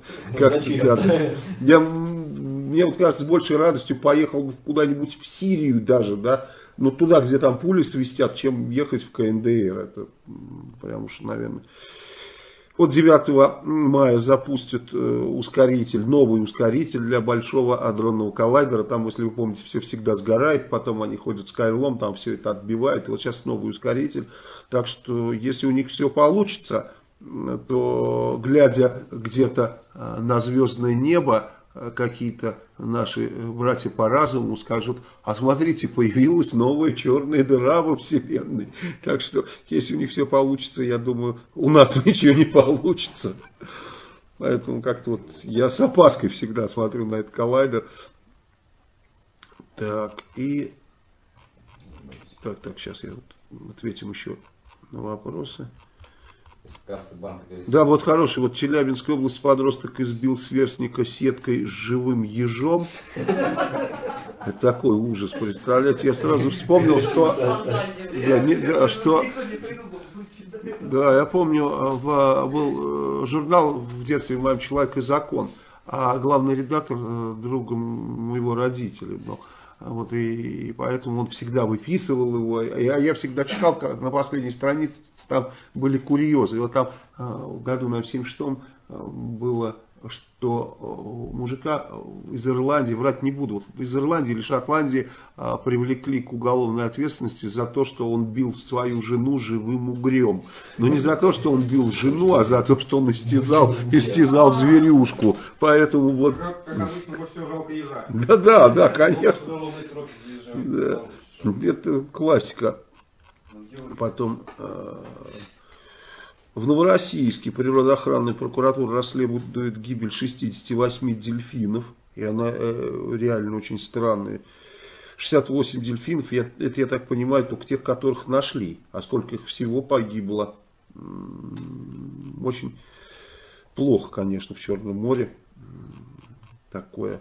Мне вот кажется, с большей радостью поехал бы куда-нибудь в Сирию даже, да. Но туда, где там пули свистят, чем ехать в КНДР. Это прям уж, наверное. Вот 9 мая запустят ускоритель, новый ускоритель для большого адронного коллайдера. Там, если вы помните, все всегда сгорает. Потом они ходят с кайлом, там все это отбивает. И вот сейчас новый ускоритель. Так что, если у них все получится, то, глядя где-то на звездное небо, какие-то наши братья по разуму скажут: а смотрите, появилась новая черная дыра во Вселенной. Так что, если у них все получится, я думаю, у нас ничего не получится. Поэтому как-то вот я с опаской всегда смотрю на этот коллайдер. Так, и... Так, сейчас я вот ответим еще на вопросы. Да, вот хороший. Вот в Челябинской области подросток избил сверстника сеткой с живым ежом. Это такой ужас, представляете? Я сразу вспомнил, что... Да, я помню, был журнал в детстве «Моим человек и закон», а главный редактор другом моего родителя был. Вот, и поэтому он всегда выписывал его. А я всегда читал, как на последней странице там были курьезы. И вот там в году, на 76-м было, что мужика из Ирландии, врать не буду, вот из Ирландии или Шотландии привлекли к уголовной ответственности за то, что он бил свою жену живым угрем. Но не за то, что он бил жену, а за то, что он истязал зверюшку. Поэтому вот... Да, конечно. Да. Это классика. Потом... В Новороссийске природоохранная прокуратура расследует гибель 68 дельфинов. И она реально очень странная. 68 дельфинов, это, я так понимаю, только тех, которых нашли. А сколько их всего погибло. Очень плохо, конечно, в Черном море. Такое.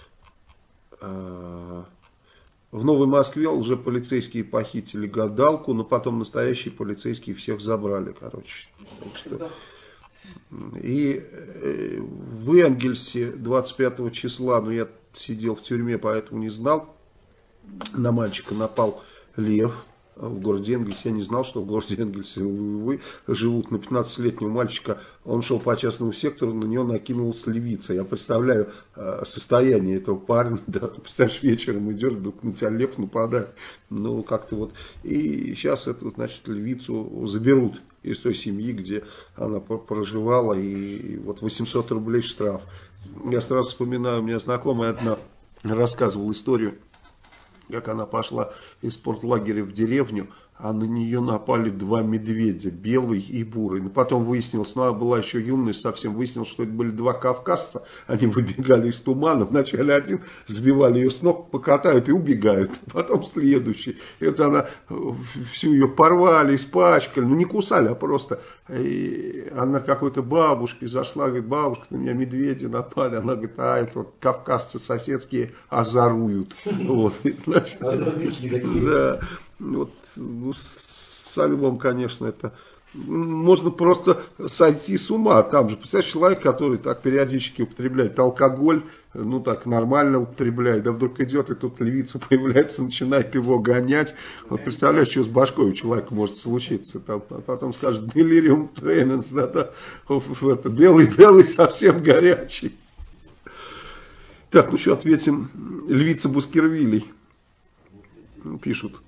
В Новой Москве уже полицейские похитили гадалку, но потом настоящие полицейские всех забрали, короче. Так что... И в Энгельсе 25 числа, но я сидел в тюрьме, поэтому не знал, на мальчика напал лев в городе Энгельсе. Я не знал, что в городе Энгельсе львы живут. На 15-летнего мальчика, он шел по частному сектору, на него накинулась львица. Я представляю состояние этого парня. Да, представляешь, вечером идешь, вдруг на тебя лев нападает. Ну, как-то вот. И сейчас эту, значит, львицу заберут из той семьи, где она проживала. И вот 800 рублей штраф. Я сразу вспоминаю, у меня знакомая одна рассказывала историю, как она пошла из спортлагеря в деревню, а на нее напали два медведя, белый и бурый. Но потом выяснилось, она была еще юная, совсем выяснилось, что это были два кавказца. Они выбегали из тумана. Вначале один сбивали ее с ног, покатают и убегают. Потом следующий. И вот она, всю ее порвали, испачкали. Ну не кусали, а просто. И она какой-то бабушке зашла, говорит: бабушка, на меня медведи напали. Она говорит: а это вот кавказцы соседские озоруют. Вот, значит, да. Вот, ну, с альбом, конечно, это можно просто сойти с ума. Там же, представляешь, человек, который так периодически употребляет алкоголь, ну так нормально употребляет, да вдруг идет, и тут львица появляется, начинает его гонять. Вот представляешь, что с башкой у человека может случиться. Там, а потом скажет: делириум тременс, да, белый совсем горячий. Так, ну что, ответим. Львица Баскервилей. Пишут.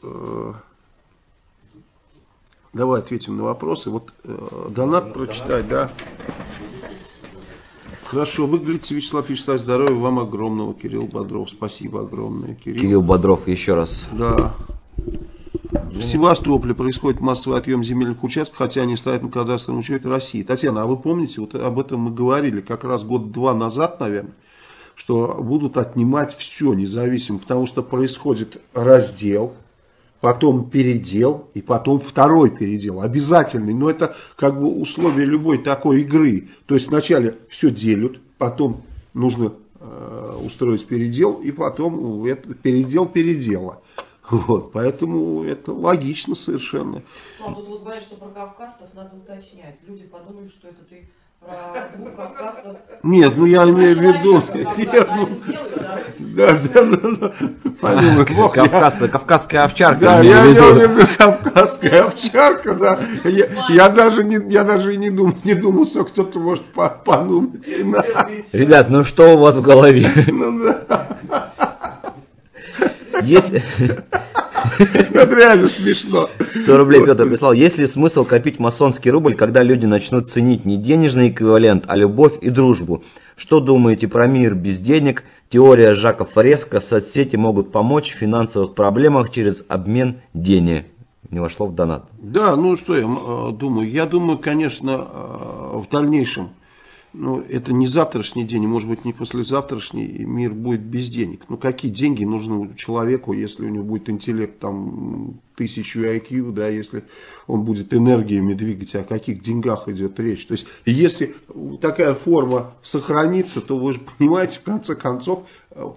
Давай ответим на вопросы. Вот донат прочитать, да? Хорошо, выглядите, Вячеслав Вячеславович, здоровья вам огромного. Кирилл Бодров, спасибо огромное. Кирилл Бодров, еще раз. Да. В Севастополе происходит массовый отъем земельных участков, хотя они стоят на кадастровом учете России. Татьяна, а вы помните, вот об этом мы говорили как раз год-два назад, наверное, что будут отнимать все независимо, потому что происходит раздел, потом передел и потом второй передел, обязательный. Но это как бы условие любой такой игры. То есть вначале все делят, потом нужно устроить передел и потом передел передела. Вот, поэтому это логично совершенно. Тут вот говорят, что про кавказцев надо уточнять. Люди подумали, что это ты про двух кавказцев. Нет, ну я имею в виду. Да. Кавказская овчарка. Да, я имею в виду кавказская овчарка, да. Я даже и не думал, что кто-то может подумать. Ребят, ну что у вас в голове? Ну да. Это реально смешно. 100 рублей Петр прислал. Есть ли смысл копить масонский рубль, когда люди начнут ценить не денежный эквивалент, а любовь и дружбу? Что думаете про мир без денег? Теория Жака Фреско. Соцсети могут помочь в финансовых проблемах через обмен денег. Не вошло в донат. Да, ну что я думаю? Я думаю, конечно, в дальнейшем, ну, это не завтрашний день, может быть, не послезавтрашний мир будет без денег. Ну, какие деньги нужны человеку, если у него будет интеллект там 1000 IQ, да, если он будет энергиями двигать, о каких деньгах идет речь. То есть, если такая форма сохранится, то вы же понимаете, в конце концов,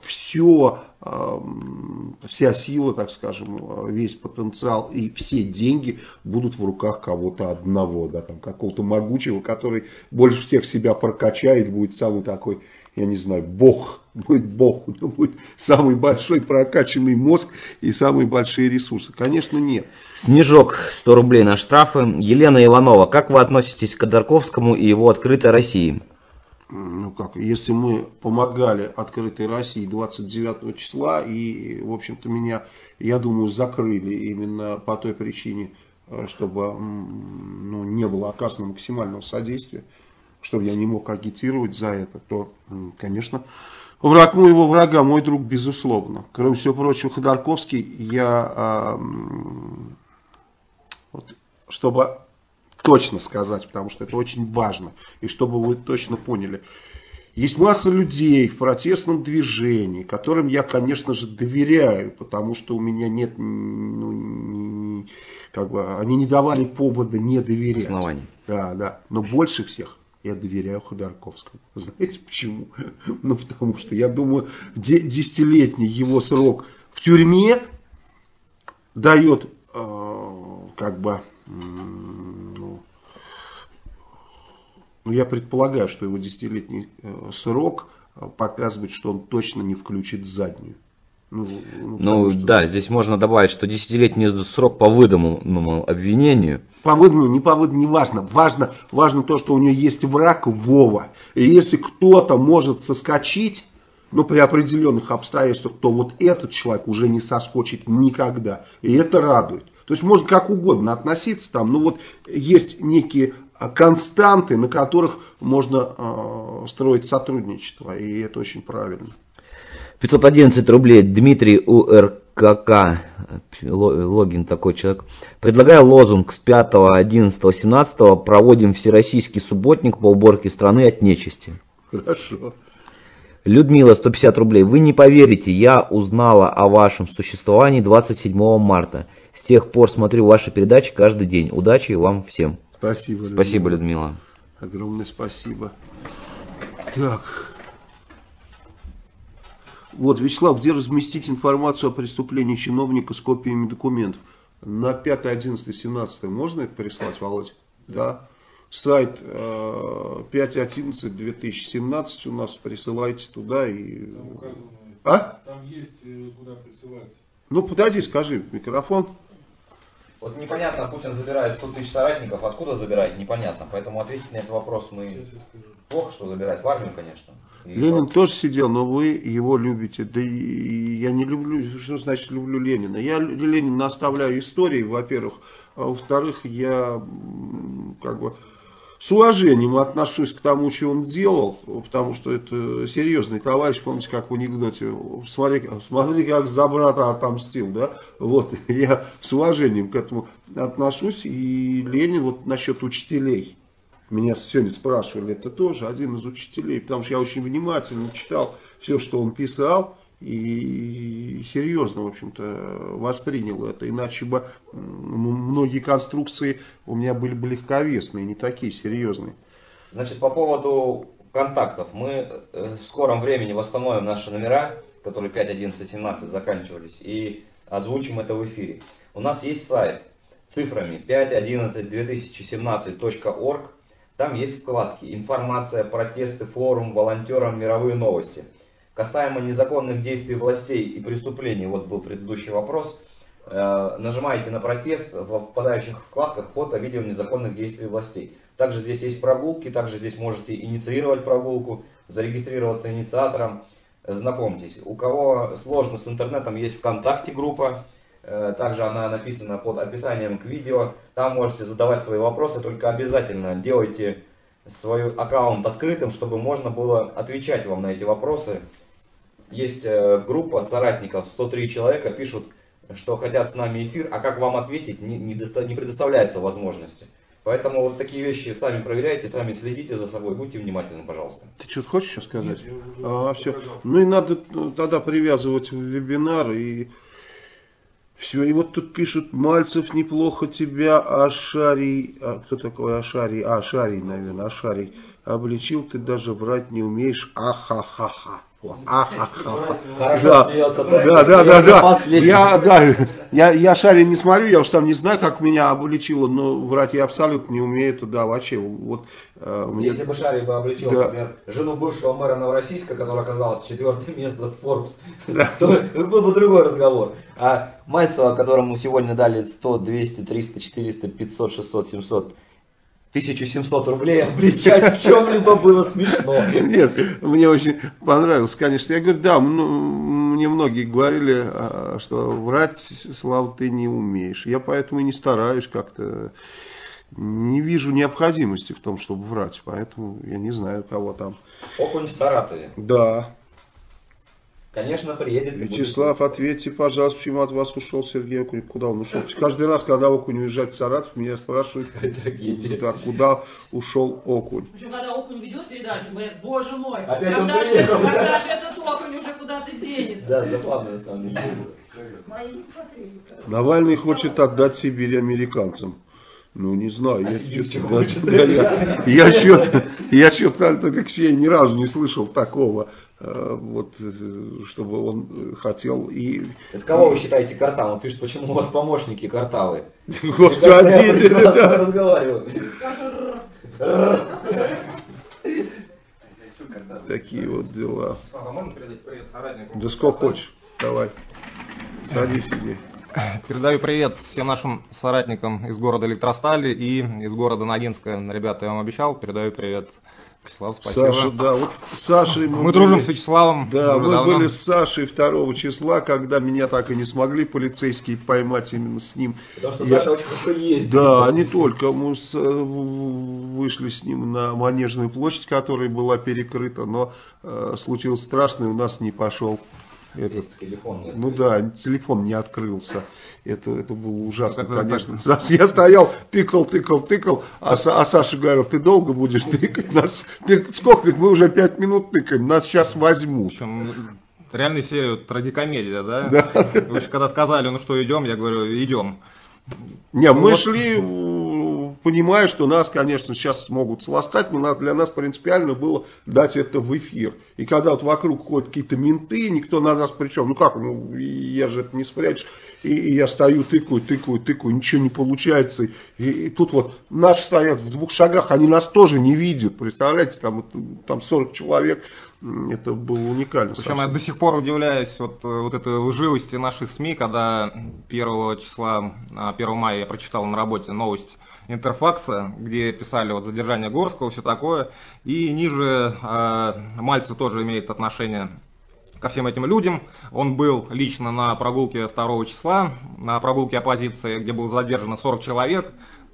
вся сила, так скажем, весь потенциал и все деньги будут в руках кого-то одного, да, там, какого-то могучего, который больше всех себя прокачает, будет самый такой, я не знаю, бог, будет самый большой прокачанный мозг и самые большие ресурсы. Конечно, нет. Снежок, 100 рублей на штрафы. Елена Иванова, как вы относитесь к Ходорковскому и его «Открытой России»? Ну как, если мы помогали «Открытой России» 29 числа, и, в общем-то, меня, я думаю, закрыли именно по той причине, чтобы не было оказано максимального содействия, чтобы я не мог агитировать за это, то, конечно, враг моего врага, мой друг, безусловно. Кроме всего прочего, Ходорковский, чтобы точно сказать, потому что это очень важно, и чтобы вы точно поняли. Есть масса людей в протестном движении, которым я, конечно же, доверяю, потому что у меня нет, они не давали повода не доверять. Оснований. Да, но больше всех я доверяю Ходорковскому. Знаете почему? Ну, потому что я думаю, 10-летний его срок в тюрьме дает, я предполагаю, что его 10-летний срок показывает, что он точно не включит заднюю. Да, здесь можно добавить, что 10-летний срок по выданному обвинению. По выданному, не по выданному, не важно. Важно то, что у него есть враг Вова. И если кто-то может соскочить, при определенных обстоятельствах, то вот этот человек уже не соскочит никогда. И это радует. То есть можно как угодно относиться там, есть некие константы, на которых можно строить сотрудничество, и это очень правильно. 511 рублей. Дмитрий УРКК, логин такой человек. Предлагаю лозунг с 5, 11, 17 проводим всероссийский субботник по уборке страны от нечисти. Хорошо. Людмила, 150 рублей. Вы не поверите, я узнала о вашем существовании 27 марта. С тех пор смотрю ваши передачи каждый день. Удачи вам всем. Спасибо, Людмила. Спасибо, Людмила. Огромное спасибо. Так. Вот, Вячеслав, где разместить информацию о преступлении чиновника с копиями документов? На 5, 11, 17 можно это прислать, Володь? Да. Сайт 5.11.2017 у нас, присылайте туда и... Там есть куда присылать. Ну, подойди, скажи, микрофон. Вот непонятно, Путин забирает 100 тысяч соратников, откуда забирает, непонятно. Поэтому ответить на этот вопрос мы... Плохо, что забирает в армию, конечно. Ленин тоже сидел, но вы его любите. Да и я не люблю, что значит люблю Ленина? Я Ленина оставляю историей, во-первых. А во-вторых, я как бы с уважением отношусь к тому, что он делал, потому что это серьезный товарищ. Помните, как в анекдоте, смотри, как за брата отомстил, да? Вот, я с уважением к этому отношусь. И Ленин, вот насчет учителей, меня сегодня спрашивали, это тоже один из учителей, потому что я очень внимательно читал все, что он писал, и серьезно, в общем-то, воспринял это. Иначе бы многие конструкции у меня были бы легковесные, не такие серьезные. Значит, по поводу контактов. Мы в скором времени восстановим наши номера, которые 5, 11, 17 заканчивались, и озвучим это в эфире. У нас есть сайт цифрами 5.11.2017.org. Там есть вкладки «Информация», «Протесты», «Форум», «Волонтерам», «Мировые новости». Касаемо незаконных действий властей и преступлений, вот был предыдущий вопрос, нажимаете на протест, в впадающих вкладках фото, видео незаконных действий властей. Также здесь есть прогулки, также здесь можете инициировать прогулку, зарегистрироваться инициатором. Знакомьтесь, у кого сложно с интернетом, есть ВКонтакте группа, также она написана под описанием к видео, там можете задавать свои вопросы, только обязательно делайте свой аккаунт открытым, чтобы можно было отвечать вам на эти вопросы. Есть группа соратников, 103 человека пишут, что хотят с нами эфир, а как вам ответить, не предоставляется возможности. Поэтому вот такие вещи сами проверяйте, сами следите за собой, будьте внимательны, пожалуйста. Ты что-то хочешь сейчас сказать? Все. Ну и надо тогда привязывать в вебинар и все. И вот тут пишут: Мальцев, неплохо тебя Ашарий, кто такой Ашарий? Ашарий, наверное, Ашарий обличил, ты даже врать не умеешь, ахахаха. Да. Я Шари не смотрю, я уж там не знаю, как меня обличило, но врать я абсолютно не умею, это да, вообще. Вот, если бы Шари бы обличил, да, например, жену бывшего мэра Новороссийска, которая оказалась 4-е место в Forbes, то был бы другой разговор. А Мальцева, которому сегодня дали 100, 200, 300, 400, 500, 600, 700... 1700 рублей обличать в чем-либо было смешно. Нет, мне очень понравилось, конечно. Я говорю, да, мне многие говорили, что врать, Слава, ты не умеешь. Я поэтому и не стараюсь как-то. Не вижу необходимости в том, чтобы врать. Поэтому я не знаю, кого там. Окунь в Саратове. Да. Конечно, приедет. Вячеслав, ответьте, пожалуйста, почему от вас ушел Сергей Окунев? Куда он ушел? Каждый раз, когда Окунь уезжает в Саратов, меня спрашивают, куда ушел Окунь. Причем, когда Окунь ведет передачу, говорят, боже мой, опять когда же этот Окунь уже куда-то денется? Да, забавно на самом деле. Навальный хочет отдать Сибирь американцам. Ну, не знаю, я что-то Алексей ни разу не слышал такого, вот, чтобы он хотел и... Это кого вы считаете картавым? Он пишет, почему у вас помощники картавы? Все обидели, да. Разговаривали. Такие вот дела. Слава, можно передать привет соратнику? Да сколько хочешь, давай, садись, иди. Передаю привет всем нашим соратникам из города Электростали и из города Ногинска. Ребята, я вам обещал, передаю привет. Вячеслав, спасибо. Саша, да, вот с Сашей мы дружим с Вячеславом. Да, мы были с Сашей 2 числа, когда меня так и не смогли полицейские поймать именно с ним. Потому что Саша очень хорошо ездит. Да, не только. Мы вышли с ним на Манежную площадь, которая была перекрыта, но случилось страшное, у нас не пошел Телефон нет. Ну да, телефон не открылся. Это было ужасно, конечно. Я стоял, тыкал, а Саша говорил, ты долго будешь тыкать нас? Сколько? Мы уже 5 минут тыкаем, нас сейчас возьмут. Причем реальная серия трагикомедия, да? Да. Вы же когда сказали, ну что, идем, я говорю, идем. Не, мы шли, понимая, что нас, конечно, сейчас смогут сластать, но для нас принципиально было дать это в эфир. И когда вот вокруг ходят какие-то менты, никто на нас причем, ну как, ну я же это не спрячешь. И я стою, тыкаю, ничего не получается. И тут вот наши стоят в 2 шагах, они нас тоже не видят. Представляете, там 40 человек. Это было уникально. Причем я до сих пор удивляюсь вот этой лживости нашей СМИ, когда 1 мая я прочитал на работе новость Интерфакса, где писали вот задержание Горского, все такое. И ниже Мальцев тоже имеет отношение ко всем этим людям. Он был лично на прогулке 2 числа, на прогулке оппозиции, где было задержано 40 человек.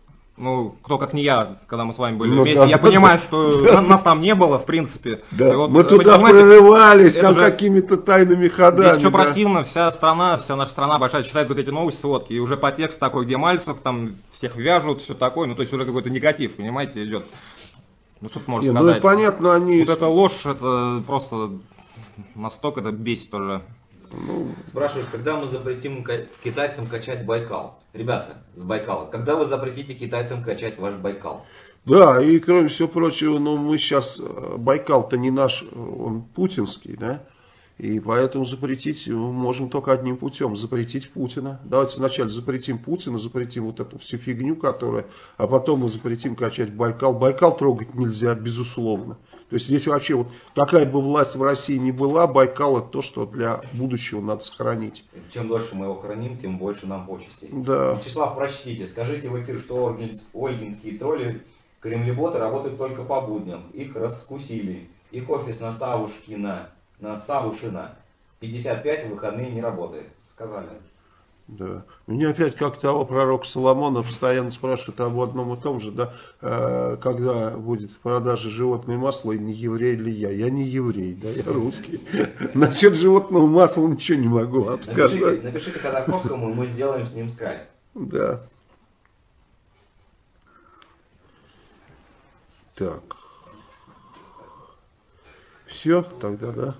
Ну, кто как не я, когда мы с вами были вместе, да, я понимаю, что нас там не было, в принципе. Да. Вот, мы туда прорывались, там какими-то тайными ходами. Здесь что противно, вся наша страна большая читает вот эти новости, сводки, и уже подтекст такой, где Мальцев, там всех вяжут, все такое, ну, то есть уже какой-то негатив, понимаете, идет. Ну, что ты можешь сказать? Ну, понятно, они... Вот эта ложь, это просто настолько это бесит уже. Спрашивают, когда мы запретим китайцам качать Байкал? Ребята, с Байкала, когда вы запретите китайцам качать ваш Байкал? Да, и кроме всего прочего, мы сейчас, Байкал-то не наш, он путинский, да? И поэтому запретить мы можем только одним путем, запретить Путина. Давайте вначале запретим Путина, запретим вот эту всю фигню, которая, а потом мы запретим качать Байкал. Байкал трогать нельзя, безусловно. То есть здесь вообще, вот, какая бы власть в России ни была, Байкал это то, что для будущего надо сохранить. Чем дольше мы его храним, тем больше нам почестей. Да. Вячеслав, прочтите, скажите в эфир, что ольгинские тролли, кремлеботы работают только по будням. Их раскусили. Их офис на Савушкина. На Савушина 55 в выходные не работает, сказали. Да. Меня опять, как того пророка Соломона, постоянно спрашивают об одном и том же, да, когда будет в продаже животное масло, и не еврей ли я. Я не еврей, да, я русский. Насчет животного масла ничего не могу вам сказать. Напишите Ходорковскому, и мы сделаем с ним скайп. Да. Так. Все, тогда да.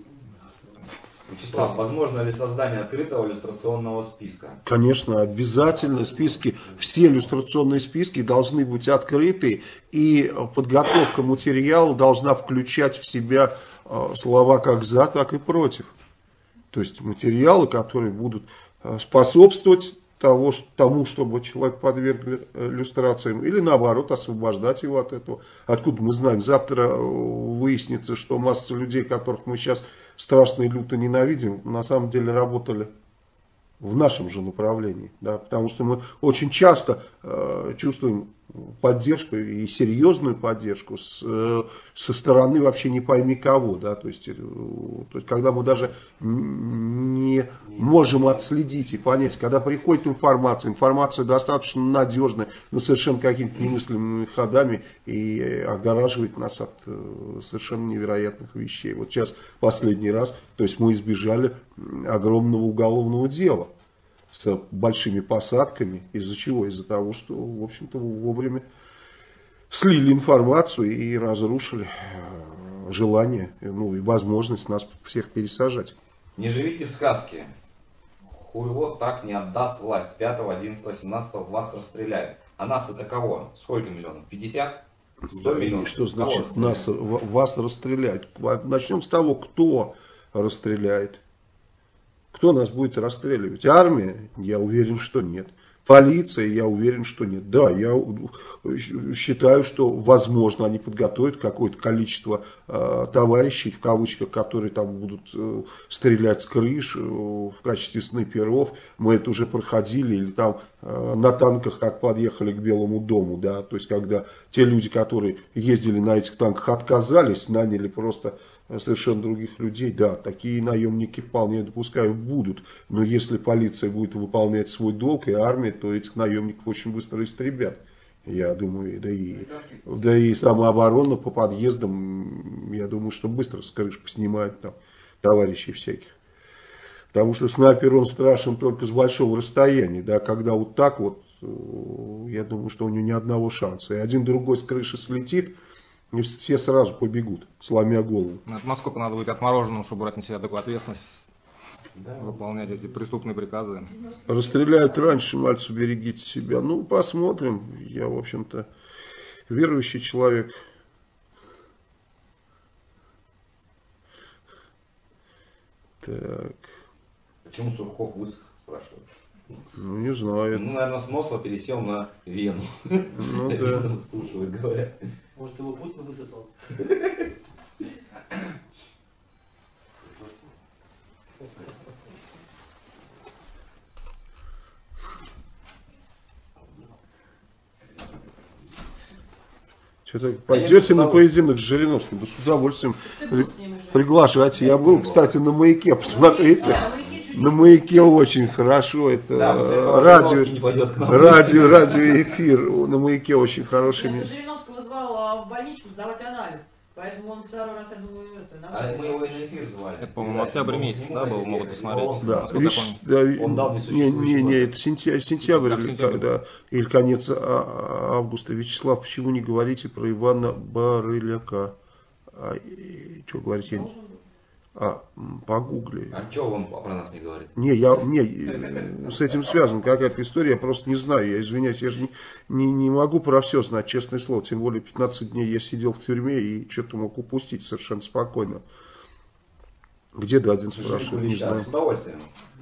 Вячеслав, возможно ли создание открытого иллюстрационного списка? Конечно, обязательно списки, все иллюстрационные списки должны быть открыты, и подготовка материала должна включать в себя слова как за, так и против. То есть материалы, которые будут способствовать тому, чтобы человек подвергли иллюстрациям, или наоборот освобождать его от этого. Откуда мы знаем? Завтра выяснится, что масса людей, которых мы сейчас страшно и люто ненавидим, на самом деле работали в нашем же направлении. Да? Потому что мы очень часто чувствуем поддержку и серьезную поддержку со стороны вообще не пойми кого. Да? То есть, когда мы даже не можем отследить и понять, когда приходит информация достаточно надежная, но совершенно какими-то немыслимыми ходами и огораживает нас от совершенно невероятных вещей. Вот сейчас последний раз, то есть мы избежали огромного уголовного дела с большими посадками. Из-за чего? Из-за того, что, в общем-то, вовремя слили информацию и разрушили желание, и возможность нас всех пересажать. Не живите в сказке. Хуйло так не отдаст власть. 5, 11, 17 вас расстреляют. А нас это кого? Сколько миллионов? 50? 100 миллионов? Что значит вас расстреляют? Начнем с того, кто расстреляет. Кто нас будет расстреливать? Армия? Я уверен, что нет. Полиция? Я уверен, что нет. Да, я считаю, что возможно они подготовят какое-то количество товарищей, в кавычках, которые там будут стрелять с крыш в качестве снайперов. Мы это уже проходили. Или там на танках, как подъехали к Белому дому. Да? То есть, когда те люди, которые ездили на этих танках, отказались, наняли просто совершенно других людей, да, такие наемники вполне допускаю будут, но если полиция будет выполнять свой долг и армия, то этих наемников очень быстро истребят, я думаю, да и самооборона по подъездам, я думаю, что быстро с крыш поснимают там товарищей всяких. Потому что снайпер, он страшен только с большого расстояния. Да, когда вот так вот, я думаю, что у него ни одного шанса. И один другой с крыши слетит, и все сразу побегут, сломя голову. Насколько надо быть отмороженным, чтобы брать на себя такую ответственность, выполнять эти преступные приказы? Расстреляют раньше, мальцы, берегите себя. Ну, посмотрим. Я, в общем-то, верующий человек. Так. Почему Сурков высох, спрашивают? Ну, не знаю. Ну, наверное, с носа пересел на вену. Ну, да. Слушают, говорят. Может, его Путин высосал? Что-то пойдете на поединок с Жириновским? Да с удовольствием приглашайте. Я был, кстати, на Маяке, посмотрите. На Маяке очень хорошо. Это радиоэфир. На Маяке очень хороший. Жириновского звал в больничку сдавать анализ. Поэтому он второй раз, я думаю, мы его и на эфир звали. Это, по-моему, октябрь месяц, да, был, могут посмотреть. Да, Он дал не, это сентябрь или конец августа. Вячеслав, почему не говорите про Ивана Барыляка? Что говорить? Погугли. А что он про нас не говорит? Не, с этим связана какая-то история, я просто не знаю, я извиняюсь, я же не могу про все знать, честное слово, тем более 15 дней я сидел в тюрьме и что-то мог упустить совершенно спокойно. Где Дадин спрашивает, не знаю. С удовольствием.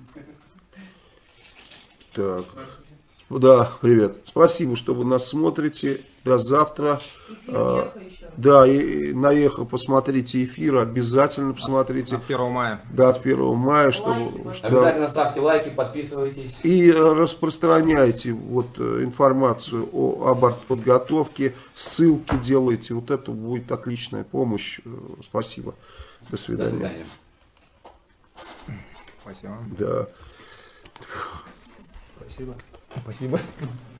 Так. Да, привет. Спасибо, что вы нас смотрите. До завтра. Да, и на Эхо посмотрите эфир, обязательно посмотрите. От 1 мая. Да, от 1 мая. Обязательно ставьте лайки, подписывайтесь. И распространяйте вот информацию об артподготовке, ссылки делайте. Вот это будет отличная помощь. Спасибо. До свидания. До свидания. Спасибо. Да. Спасибо.